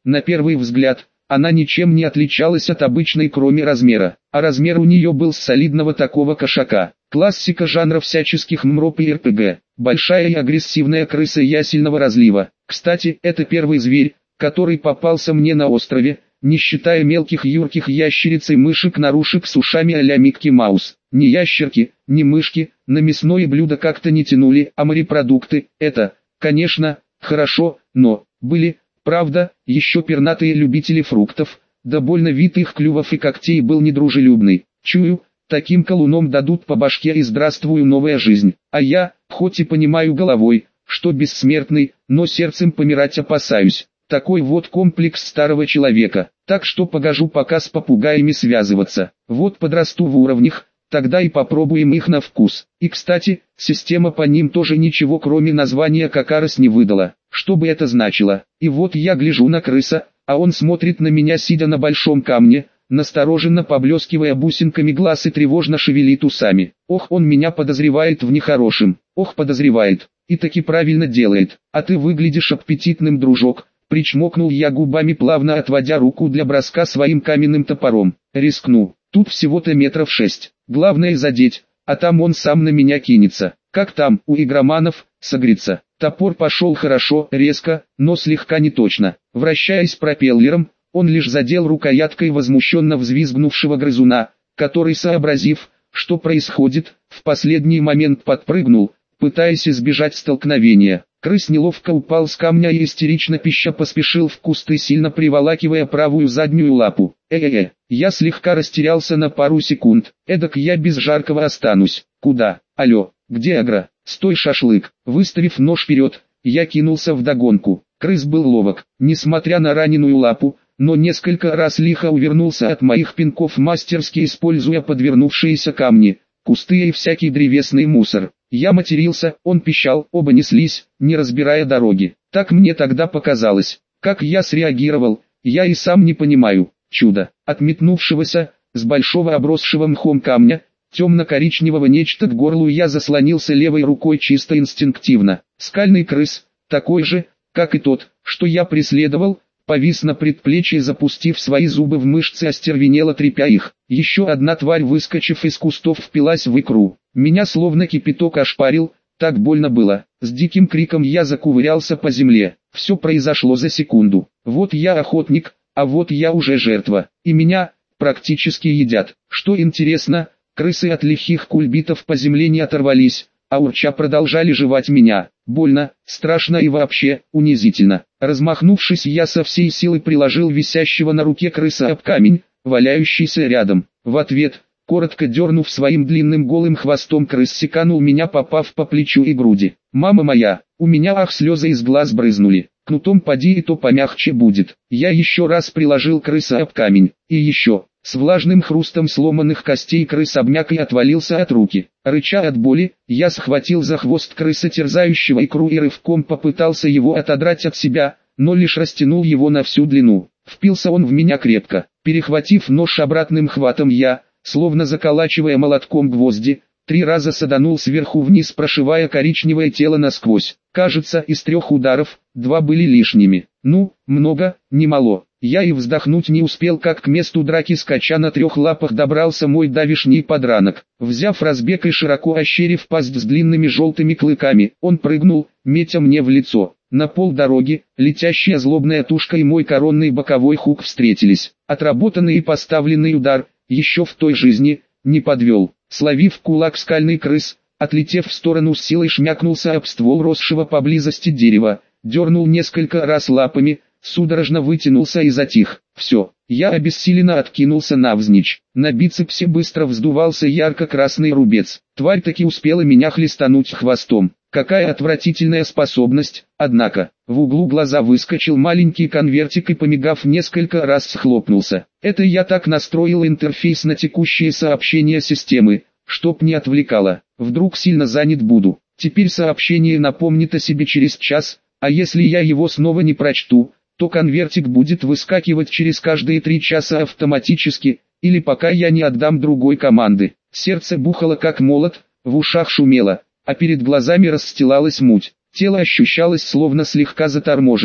На первый взгляд, она ничем не отличалась от обычной, кроме размера, а размер у нее был с солидного такого кошака. Классика жанра всяческих мроп и эр пэ гэ. Большая и агрессивная крыса ясельного разлива. Кстати, это первый зверь, который попался мне на острове, не считая мелких юрких ящериц и мышек-нарушек с ушами а-ля Микки Маус. Ни ящерки, ни мышки, на мясное блюдо как-то не тянули, а морепродукты, это, конечно, хорошо, но, были, правда, еще пернатые любители фруктов, да больно вид их клювов и когтей был недружелюбный. Чую, таким колуном дадут по башке и здравствуй новая жизнь. А я, хоть и понимаю головой, что бессмертный, но сердцем помирать опасаюсь. Такой вот комплекс старого человека. Так что погожу пока с попугаями связываться. Вот подрасту в уровнях, тогда и попробуем их на вкус. И кстати, система по ним тоже ничего кроме названия Кокарос не выдала. Что бы это значило? И вот я гляжу на крыса, а он смотрит на меня сидя на большом камне, настороженно поблескивая бусинками глаз и тревожно шевелит усами. Ох, он меня подозревает в нехорошем. Ох, подозревает. И таки правильно делает. А ты выглядишь аппетитным, дружок. Причмокнул я губами, плавно отводя руку для броска своим каменным топором. Рискну. Тут всего-то метров шесть. Главное задеть, а там он сам на меня кинется. Как там, у игроманов, согреться. Топор пошел хорошо, резко, но слегка неточно. Вращаясь пропеллером, он лишь задел рукояткой возмущенно взвизгнувшего грызуна, который, сообразив, что происходит, в последний момент подпрыгнул, пытаясь избежать столкновения. Крыс неловко упал с камня и истерично пища поспешил в кусты, сильно приволакивая правую заднюю лапу. Э-э-э, я слегка растерялся на пару секунд. Эдак я без жаркого останусь. Куда? Алло, где агро? Стой, шашлык. Выставив нож вперед, я кинулся вдогонку. Крыс был ловок, несмотря на раненую лапу, но несколько раз лихо увернулся от моих пинков, мастерски используя подвернувшиеся камни, кусты и всякий древесный мусор. Я матерился, он пищал, оба неслись, не разбирая дороги. Так мне тогда показалось. Как я среагировал, я и сам не понимаю. Чудо. От метнувшегося, с большого обросшего мхом камня, темно-коричневого нечто к горлу я заслонился левой рукой чисто инстинктивно. Скальный крыс, такой же, как и тот, что я преследовал, повис на предплечье, запустив свои зубы в мышцы, остервенело трепя их. Еще одна тварь, выскочив из кустов, впилась в икру. Меня словно кипяток ошпарил, так больно было. С диким криком я закувырялся по земле. Все произошло за секунду. Вот я охотник, а вот я уже жертва. И меня практически едят. Что интересно, крысы от лихих кульбитов по земле не оторвались, а урча продолжали жевать меня. Больно, страшно и вообще, унизительно. Размахнувшись, я со всей силы приложил висящего на руке крыса об камень, валяющийся рядом. В ответ, коротко дернув своим длинным голым хвостом, крыс секанул меня, попав по плечу и груди. «Мама моя!» У меня ах, слезы из глаз брызнули. Кнутом поди, и то помягче будет. Я еще раз приложил крыса об камень. И еще. С влажным хрустом сломанных костей крыс обмяк и отвалился от руки. Рыча от боли, я схватил за хвост крыса, терзающего икру, и рывком попытался его отодрать от себя, но лишь растянул его на всю длину. Впился он в меня крепко. Перехватив нож обратным хватом, я, словно заколачивая молотком гвозди, три раза саданул сверху вниз, прошивая коричневое тело насквозь. Кажется, из трех ударов, два были лишними. Ну, много, не мало. Я и вздохнуть не успел, как к месту драки скача на трех лапах добрался мой давишний подранок. Взяв разбег и широко ощерив пасть с длинными желтыми клыками, он прыгнул, метя мне в лицо. На полдороги, летящая злобная тушка и мой коронный боковой хук встретились. Отработанный и поставленный удар, еще в той жизни, не подвел. Словив кулак, скальный крыс, отлетев в сторону, с силой шмякнулся об ствол росшего поблизости дерева, дернул несколько раз лапами, судорожно вытянулся и затих. Все, я обессиленно откинулся навзничь. На бицепсе быстро вздувался ярко-красный рубец. Тварь таки успела меня хлестануть хвостом. Какая отвратительная способность, однако. В углу глаза выскочил маленький конвертик и, помигав несколько раз, схлопнулся. Это я так настроил интерфейс на текущие сообщения системы, чтоб не отвлекало. Вдруг сильно занят буду. Теперь сообщение напомнит о себе через час, а если я его снова не прочту, то конвертик будет выскакивать через каждые три часа автоматически, или пока я не отдам другой команды. Сердце бухало как молот, в ушах шумело, а перед глазами расстилалась муть. Тело ощущалось словно слегка заторможенное.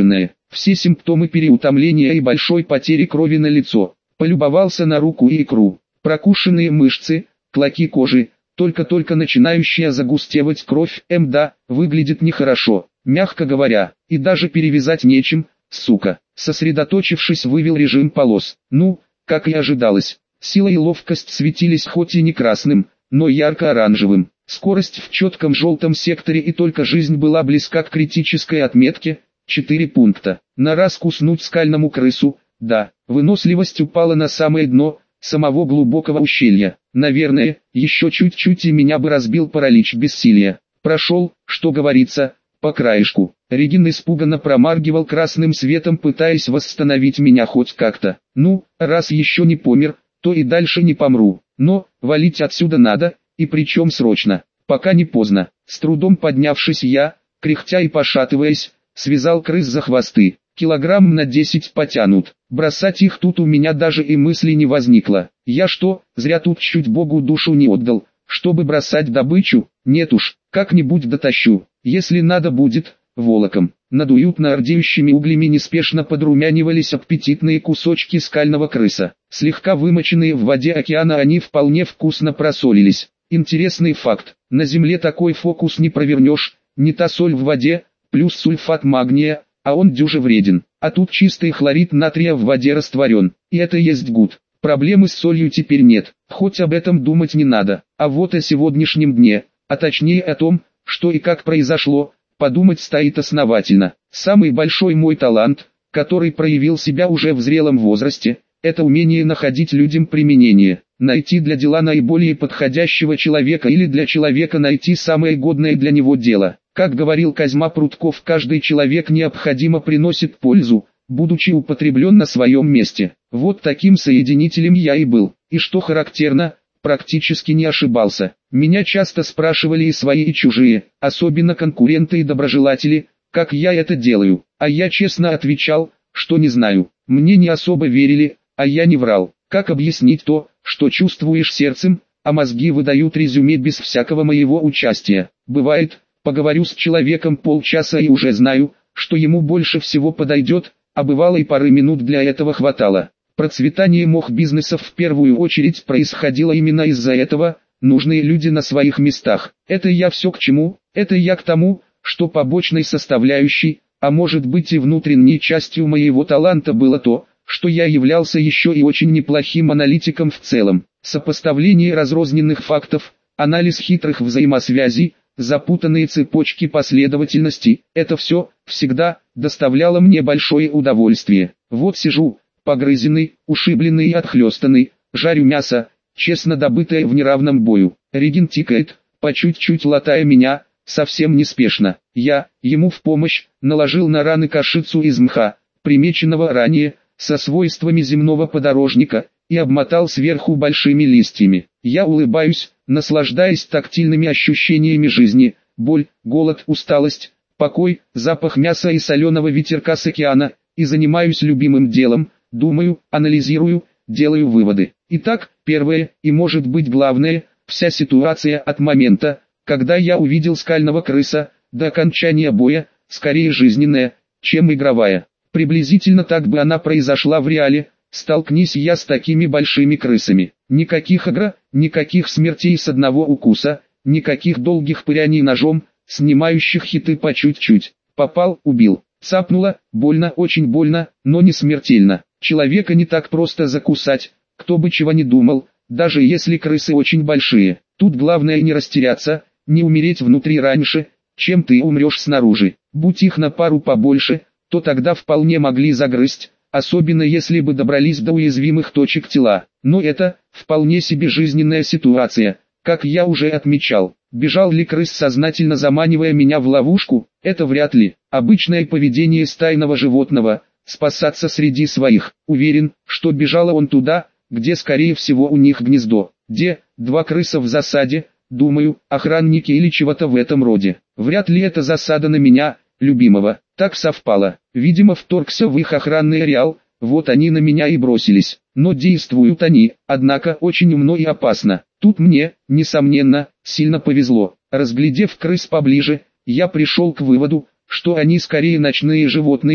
Все симптомы переутомления и большой потери крови на лицо. Полюбовался на руку и икру. Прокушенные мышцы, клоки кожи, только-только начинающая загустевать кровь, мда, выглядит нехорошо, мягко говоря, и даже перевязать нечем, сука. Сосредоточившись, вывел режим полос. Ну, как и ожидалось, сила и ловкость светились хоть и не красным, но ярко-оранжевым. Скорость в четком желтом секторе, и только жизнь была близка к критической отметке, четыре пункта. На раз куснуть скальному крысу, да, выносливость упала на самое дно самого глубокого ущелья. Наверное, еще чуть-чуть и меня бы разбил паралич бессилия. Прошел, что говорится, по краешку. Регин испуганно промаргивал красным светом, пытаясь восстановить меня хоть как-то. Ну, раз еще не помер, то и дальше не помру. Но, валить отсюда надо, и причем срочно, пока не поздно. С трудом поднявшись, я, кряхтя и пошатываясь, связал крыс за хвосты. Килограмм на десять потянут. Бросать их тут у меня даже и мысли не возникло. Я что, зря тут чуть Богу душу не отдал, чтобы бросать добычу? Нет уж, как-нибудь дотащу. Если надо будет, волоком. Над уютно ордеющими углями неспешно подрумянивались аппетитные кусочки скального крыса. Слегка вымоченные в воде океана, они вполне вкусно просолились. Интересный факт, на земле такой фокус не провернешь, не та соль в воде, плюс сульфат магния, а он дюже вреден. А тут чистый хлорид натрия в воде растворен, и это есть гуд. Проблемы с солью теперь нет, хоть об этом думать не надо. А вот о сегодняшнем дне, а точнее о том, что и как произошло, подумать стоит основательно. Самый большой мой талант, который проявил себя уже в зрелом возрасте, это умение находить людям применение. Найти для дела наиболее подходящего человека или для человека найти самое годное для него дело. Как говорил Козьма Прутков, каждый человек необходимо приносит пользу, будучи употреблен на своем месте. Вот таким соединителем я и был. И что характерно, практически не ошибался. Меня часто спрашивали и свои, и чужие, особенно конкуренты и доброжелатели, как я это делаю. А я честно отвечал, что не знаю. Мне не особо верили, а я не врал. Как объяснить то, что чувствуешь сердцем, а мозги выдают резюме без всякого моего участия? Бывает, поговорю с человеком полчаса и уже знаю, что ему больше всего подойдет, а бывало и пары минут для этого хватало. Процветание мох-бизнесов в первую очередь происходило именно из-за этого, нужные люди на своих местах. Это я все к чему? Это я к тому, что побочной составляющей, а может быть и внутренней частью моего таланта было то, что я являлся еще и очень неплохим аналитиком в целом. Сопоставление разрозненных фактов, анализ хитрых взаимосвязей, запутанные цепочки последовательности, это все, всегда, доставляло мне большое удовольствие. Вот сижу, погрызенный, ушибленный и отхлестанный, жарю мясо, честно добытое в неравном бою. Регин тикает, по чуть-чуть латая меня, совсем неспешно. Я, ему в помощь, наложил на раны кашицу из мха, примеченного ранее, со свойствами земного подорожника, и обмотал сверху большими листьями. Я улыбаюсь, наслаждаясь тактильными ощущениями жизни, боль, голод, усталость, покой, запах мяса и соленого ветерка с океана, и занимаюсь любимым делом, думаю, анализирую, делаю выводы. Итак, первое, и может быть главное, вся ситуация от момента, когда я увидел скального крыса, до окончания боя, скорее жизненная, чем игровая. Приблизительно так бы она произошла в реале, столкнись я с такими большими крысами. Никаких агро, никаких смертей с одного укуса, никаких долгих пыряний ножом, снимающих хиты по чуть-чуть. Попал, убил. Цапнуло, больно, очень больно, но не смертельно. Человека не так просто закусать, кто бы чего ни думал, даже если крысы очень большие. Тут главное не растеряться, не умереть внутри раньше, чем ты умрешь снаружи. Будь их на пару побольше, то тогда вполне могли загрызть, особенно если бы добрались до уязвимых точек тела. Но это, вполне себе жизненная ситуация, как я уже отмечал. Бежал ли крыс, сознательно заманивая меня в ловушку? Это вряд ли. Обычное поведение стайного животного, спасаться среди своих. Уверен, что бежал он туда, где скорее всего у них гнездо. Где, два крыса в засаде, думаю, охранники или чего-то в этом роде. Вряд ли это засада на меня, любимого. Так совпало. Видимо, вторгся в их охранный ареал, вот они на меня и бросились. Но действуют они, однако, очень умно и опасно. Тут мне, несомненно, сильно повезло. Разглядев крыс поближе, я пришел к выводу, что они скорее ночные животные,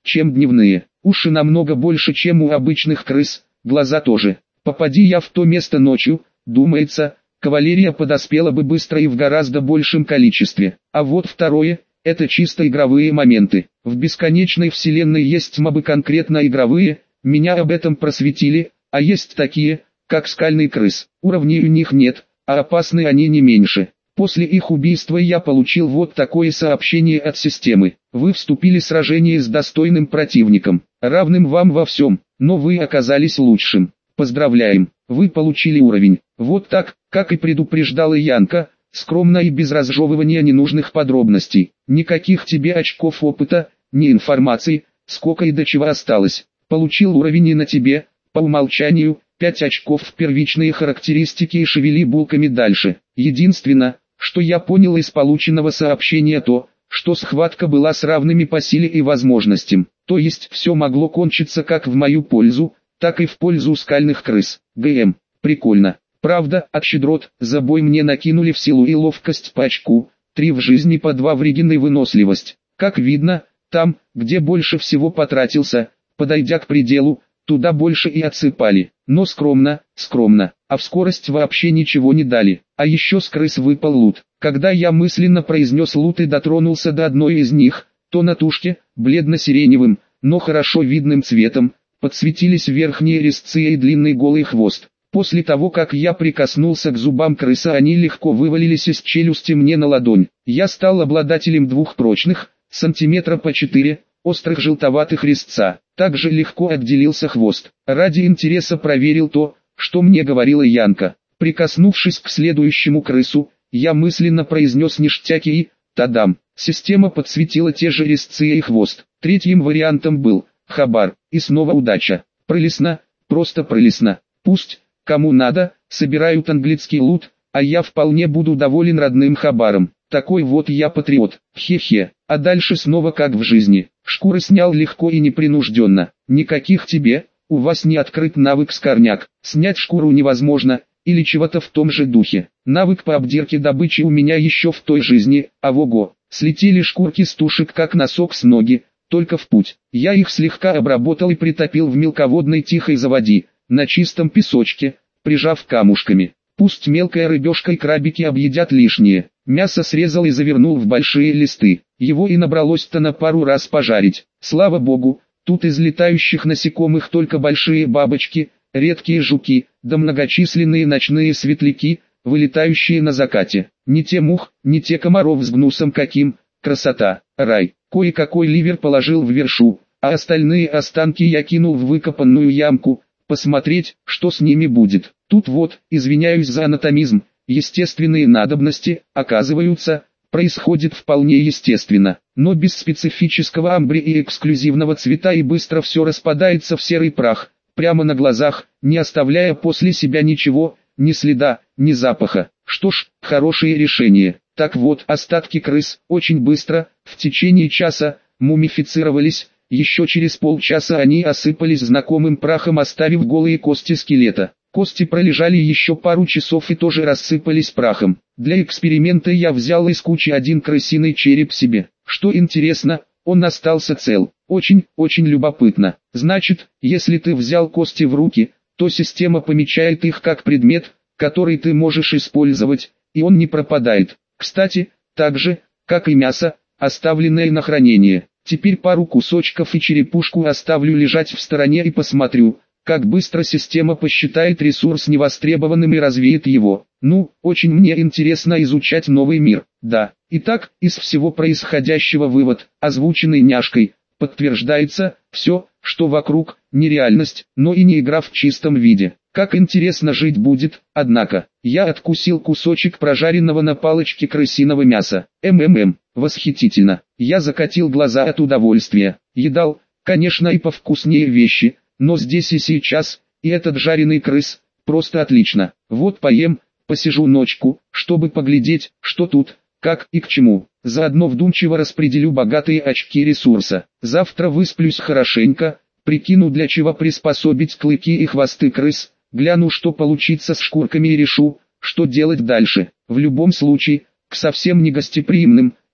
чем дневные. Уши намного больше, чем у обычных крыс, глаза тоже. Попади я в то место ночью, думается, кавалерия подоспела бы быстро и в гораздо большем количестве. А вот второе, это чисто игровые моменты. В бесконечной вселенной есть мобы конкретно игровые, меня об этом просветили, а есть такие, как скальный крыс. Уровней у них нет, а опасны они не меньше. После их убийства я получил вот такое сообщение от системы. Вы вступили в сражение с достойным противником, равным вам во всем, но вы оказались лучшим. Поздравляем, вы получили уровень. Вот так, как и предупреждала Янка, скромно и без разжевывания ненужных подробностей. Никаких тебе очков опыта, ни информации, сколько и до чего осталось. Получил уровень и на тебе, по умолчанию, пять очков в первичные характеристики и шевели булками дальше. Единственное, что я понял из полученного сообщения, то, что схватка была с равными по силе и возможностям. То есть все могло кончиться как в мою пользу, так и в пользу скальных крыс. ГМ. Прикольно. Правда, от щедрот, за бой мне накинули в силу и ловкость по очку, три в жизни по два в реген и выносливость. Как видно, там, где больше всего потратился, подойдя к пределу, туда больше и отсыпали. Но скромно, скромно, а в скорость вообще ничего не дали. А еще с крыс выпал лут. Когда я мысленно произнес лут и дотронулся до одной из них, то на тушке, бледно-сиреневым, но хорошо видным цветом, подсветились верхние резцы и длинный голый хвост. После того, как я прикоснулся к зубам крысы, они легко вывалились из челюсти мне на ладонь. Я стал обладателем двух прочных, сантиметра по четыре, острых желтоватых резца. Также легко отделился хвост. Ради интереса проверил то, что мне говорила Янка. Прикоснувшись к следующему крысу, я мысленно произнес ништяки и, тадам, система подсветила те же резцы и хвост. Третьим вариантом был хабар, и снова удача. Прелестно, просто прелестно. Пусть, кому надо, собирают английский лут, а я вполне буду доволен родным хабаром. Такой вот я патриот, хе-хе. А дальше снова как в жизни. Шкуры снял легко и непринужденно. Никаких тебе, у вас не открыт навык скорняк. Снять шкуру невозможно, или чего-то в том же духе. Навык по обдирке добычи у меня еще в той жизни, а вого. Слетели шкурки с тушек как носок с ноги, только в путь. Я их слегка обработал и притопил в мелководной тихой заводи, на чистом песочке, прижав камушками. Пусть мелкая рыбешка и крабики объедят лишнее. Мясо срезал и завернул в большие листы. Его и набралось-то на пару раз пожарить. Слава богу, тут из летающих насекомых только большие бабочки, редкие жуки, да многочисленные ночные светляки, вылетающие на закате. Не те мух, не те комаров с гнусом каким, красота, рай. Кое-какой ливер положил в вершу, а остальные останки я кинул в выкопанную ямку, посмотреть, что с ними будет. Тут вот, извиняюсь за анатомизм, естественные надобности, оказываются, происходит вполне естественно, но без специфического амбре и эксклюзивного цвета и быстро все распадается в серый прах, прямо на глазах, не оставляя после себя ничего, ни следа, ни запаха. Что ж, хорошее решение. Так вот, остатки крыс, очень быстро, в течение часа, мумифицировались, еще через полчаса они осыпались знакомым прахом, оставив голые кости скелета. Кости пролежали еще пару часов и тоже рассыпались прахом. Для эксперимента я взял из кучи один крысиный череп себе. Что интересно, он остался цел. Очень, очень любопытно. Значит, если ты взял кости в руки, то система помечает их как предмет, который ты можешь использовать, и он не пропадает. Кстати, так же, как и мясо, оставленное на хранение. Теперь пару кусочков и черепушку оставлю лежать в стороне и посмотрю, как быстро система посчитает ресурс невостребованным и развеет его. Ну, очень мне интересно изучать новый мир. Да, итак, из всего происходящего вывод, озвученный няшкой, подтверждается, все, что вокруг, не реальность, но и не игра в чистом виде. Как интересно жить будет, однако. Я откусил кусочек прожаренного на палочке крысиного мяса. МММ, восхитительно. Я закатил глаза от удовольствия. Едал, конечно, и повкуснее вещи, но здесь и сейчас, и этот жареный крыс, просто отлично. Вот поем, посижу ночку, чтобы поглядеть, что тут, как и к чему. Заодно вдумчиво распределю богатые очки ресурса. Завтра высплюсь хорошенько, прикину, для чего приспособить клыки и хвосты крыс, гляну, что получится с шкурками, и решу, что делать дальше. В любом случае, к совсем негостеприимным,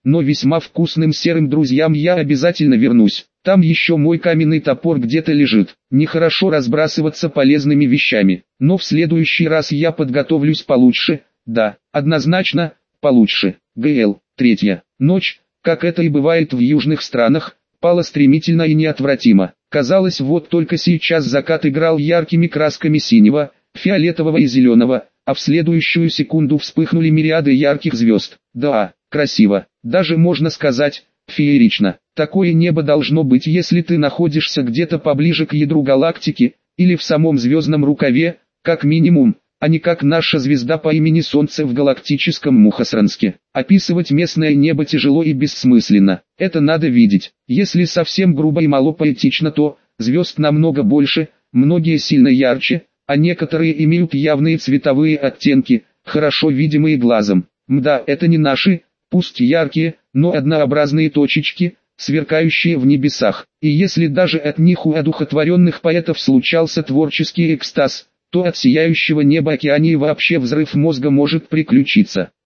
но весьма вкусным серым друзьям я обязательно вернусь. Там еще мой каменный топор где-то лежит. Нехорошо разбрасываться полезными вещами, но в следующий раз я подготовлюсь получше, да, однозначно, получше. ГЛ. Третья ночь, как это и бывает в южных странах, пала стремительно и неотвратимо. Казалось, вот только сейчас закат играл яркими красками синего, фиолетового и зеленого, а в следующую секунду вспыхнули мириады ярких звезд. Да, красиво, даже можно сказать, феерично. Такое небо должно быть, если ты находишься где-то поближе к ядру галактики, или в самом звездном рукаве, как минимум, а не как наша звезда по имени Солнце в галактическом Мухосранске. Описывать местное небо тяжело и бессмысленно, это надо видеть. Если совсем грубо и мало поэтично, то звезд намного больше, многие сильно ярче, а некоторые имеют явные цветовые оттенки, хорошо видимые глазом. Мда, это не наши, пусть яркие, но однообразные точечки, сверкающие в небесах. И если даже от них у одухотворенных поэтов случался творческий экстаз, то от сияющего неба океании вообще взрыв мозга может приключиться.